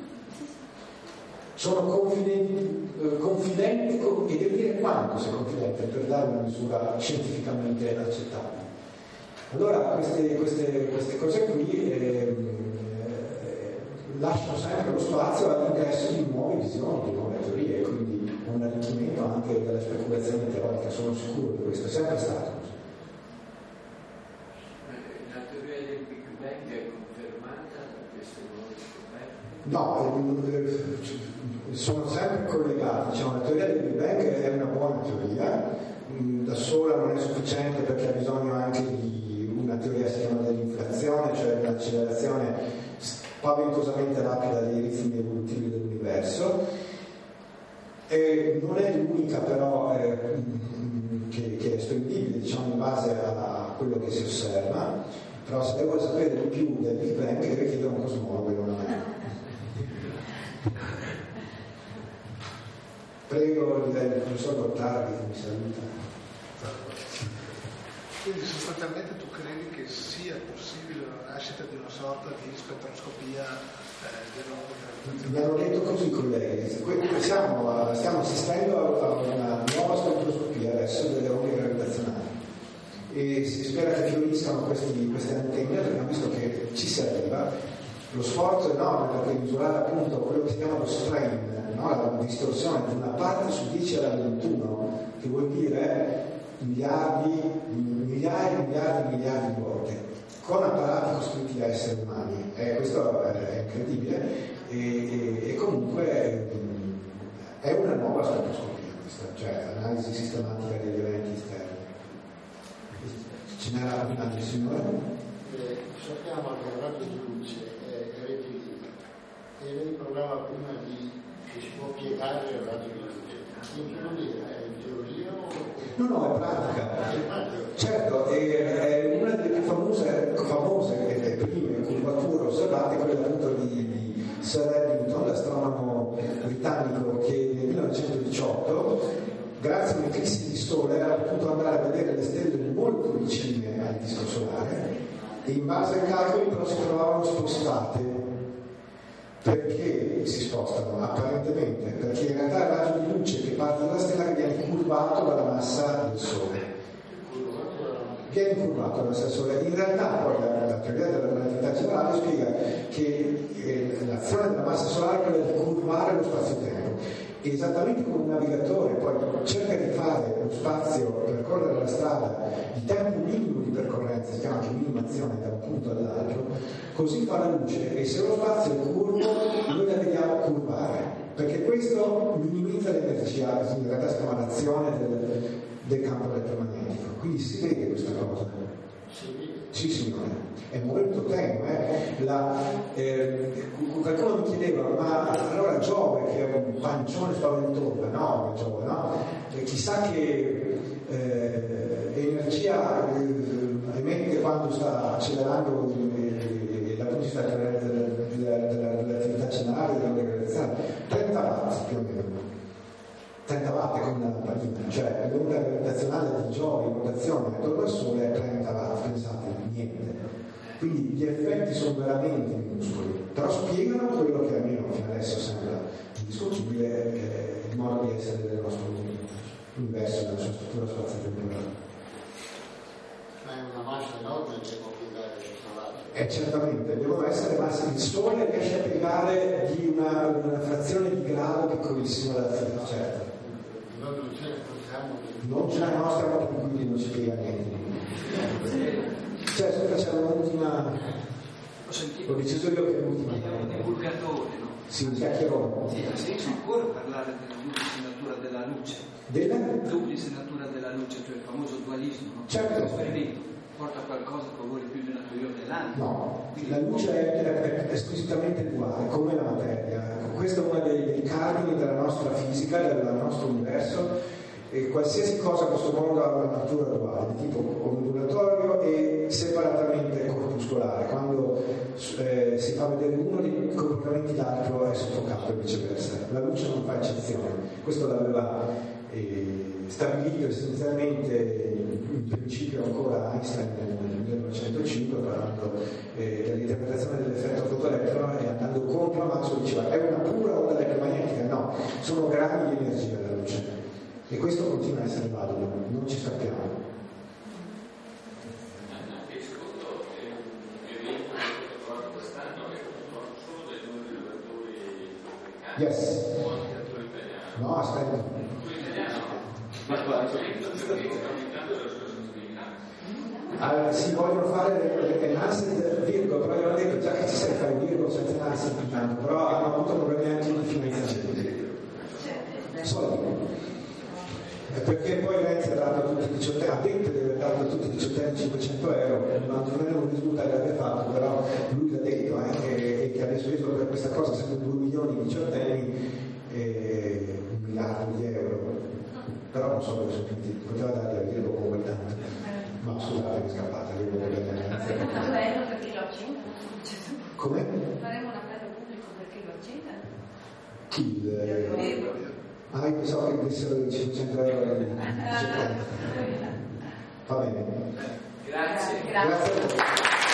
Sono confidenti e devo dire quanto sei confidente per dare una misura scientificamente accettabile. Allora queste cose qui lasciano sempre lo spazio all'ingresso di nuove visioni, di nuove teorie, quindi un arricchimento anche della speculazione teorica, sono sicuro di questo, è sempre stato così. La teoria del Big Bang è confermata da queste nuove scoperte? No, sono sempre collegati. Diciamo, la teoria del Big Bang è una buona teoria, da sola non è sufficiente perché ha bisogno anche di una teoria che si chiama dell'inflazione, cioè un'accelerazione spaventosamente rapida dei ritmi evolutivi dell'universo. E non è l'unica però che è spendibile, diciamo, in base a quello che si osserva, però se devo sapere di più del Big Bang richiede un cosmologo, non è. Prego il professor Gottardi che mi saluta. Quindi sostanzialmente tu credi che sia possibile la nascita di una sorta di spettroscopia dell'onda gravitazionale? Mi hanno detto così, colleghi. Stiamo assistendo a una nuova spettroscopia adesso delle onde gravitazionali e si spera che fioriscano queste antenne, perché abbiamo visto che ci si arriva. Lo sforzo è enorme perché misurare appunto quello che si chiama lo strain, no? La distorsione di una parte su 10 alla 21, che vuol dire miliardi di volte, con apparati costruiti da esseri umani. Questo è incredibile e comunque è una nuova spettroscopia questa, cioè analisi sistematica degli eventi esterni. Ce n'era una del signore? Sappiamo che il raggio di luce è rettilineo e lei parlava prima che si può piegare il raggio di luce. In teoria è in teoria o... No, è pratica. Certo, è una delle più famose e prime curvature osservate, quella appunto di Sir Eddington, l'astronomo britannico, che nel 1918, grazie a un'eclissi di sole, ha potuto andare a vedere le stelle molto vicine al disco solare e in base ai calcoli però si trovavano spostate Perché si spostano? Apparentemente, perché in realtà il raggio di luce che parte dalla stella che viene curvato dalla massa del Sole. Viene curvato dalla massa del Sole. In realtà poi la teoria della relatività generale spiega che l'azione della massa solare è quella di curvare lo spazio-tempo. Esattamente come un navigatore poi cerca di fare lo spazio, percorrere la strada di tempo minimo di percorrenza, si chiama anche minimazione da un punto all'altro, così fa la luce, e se lo spazio è curvo noi la vediamo curvare, perché questo minimizza l'energia, in realtà si chiama l'azione del campo elettromagnetico. Quindi si vede questa cosa. Sì, signore. È molto tenue. Qualcuno mi chiedeva, ma allora Giove, che è un pancione spaventoso, no? Giove, no? E chissà che energia emette quando sta accelerando la velocità della relatività generale della gravitazione. 30 watt più o meno. 30 watt è come una lampadina, cioè l'onda gravitazionale di Giove in rotazione attorno al Sole è 30 watt, pensate, niente. Quindi gli effetti sono veramente minuscoli, però spiegano quello che almeno fino adesso sembra indiscutibile, il modo di essere del nostro universo, della sua struttura spazio-temporale. Ma è una massa enorme che può piegare questa valle. Certamente, devono essere masse. Il Sole riesce a piegare di una frazione di grado piccolissima dalla Terra, certo. Non c'è la nostra moto, quindi non si piega niente. Cioè, c'è un'ultima. Ho deciso io che è l'ultima. È un divulgatore, no? Sì, un chiacchierone. Sì, ha senso ancora parlare della duplice natura della luce. Della duplice natura della luce, cioè il famoso dualismo, no? Certo. L'esperimento porta qualcosa che vuole più di una teoria dell'anima. No, la luce è squisitamente uguale, come la materia. Questo è uno dei cardini della nostra fisica, del nostro universo. E qualsiasi cosa in questo mondo ha una natura duale, di tipo ondulatorio e separatamente corpuscolare. Quando si fa vedere uno dei comportamenti, l'altro è soffocato e viceversa. La luce non fa eccezione. Questo l'aveva stabilito essenzialmente in principio ancora Einstein nel 1905, parlando dell'interpretazione dell'effetto fotoelettrono, e andando contro Maxwell diceva: è una pura onda elettromagnetica? No, sono gradi di energia la luce. E questo continua a essere valido, non ci sappiamo. E secondo evento che ho trovato quest'anno è conosco solo dai due rilevatori americani. Yes. O anche l'attore italiano. No, aspetta. L'attore italiano? Ma guarda, sta aumentando la sua sensibilità. Si vogliono fare le Nansen virgola, però io ho detto già che ci sai fare virgola senza Nansen intanto, però hanno avuto problemi anche di finanziamento. Soldi. Perché poi Renzi ha dato a tutti i 18 anni, ha detto di aver dato a tutti i 18 anni 500 euro, non dovremmo risultare l'aver fatto, però lui l'ha detto che adesso speso per questa cosa sempre 2 milioni di 18 anni e 1 miliardo di euro, però non so dove sono finiti, poteva dargli a dire dopo quel tanto, ma scusate, mi è scappata, io voglio vedere. Faremo un appello perché lo accendano. Come? Faremo un appello pubblico perché lo accendano. Chi? Io pensavo che dessero i 500 euro. Va bene. Grazie. Grazie a voi.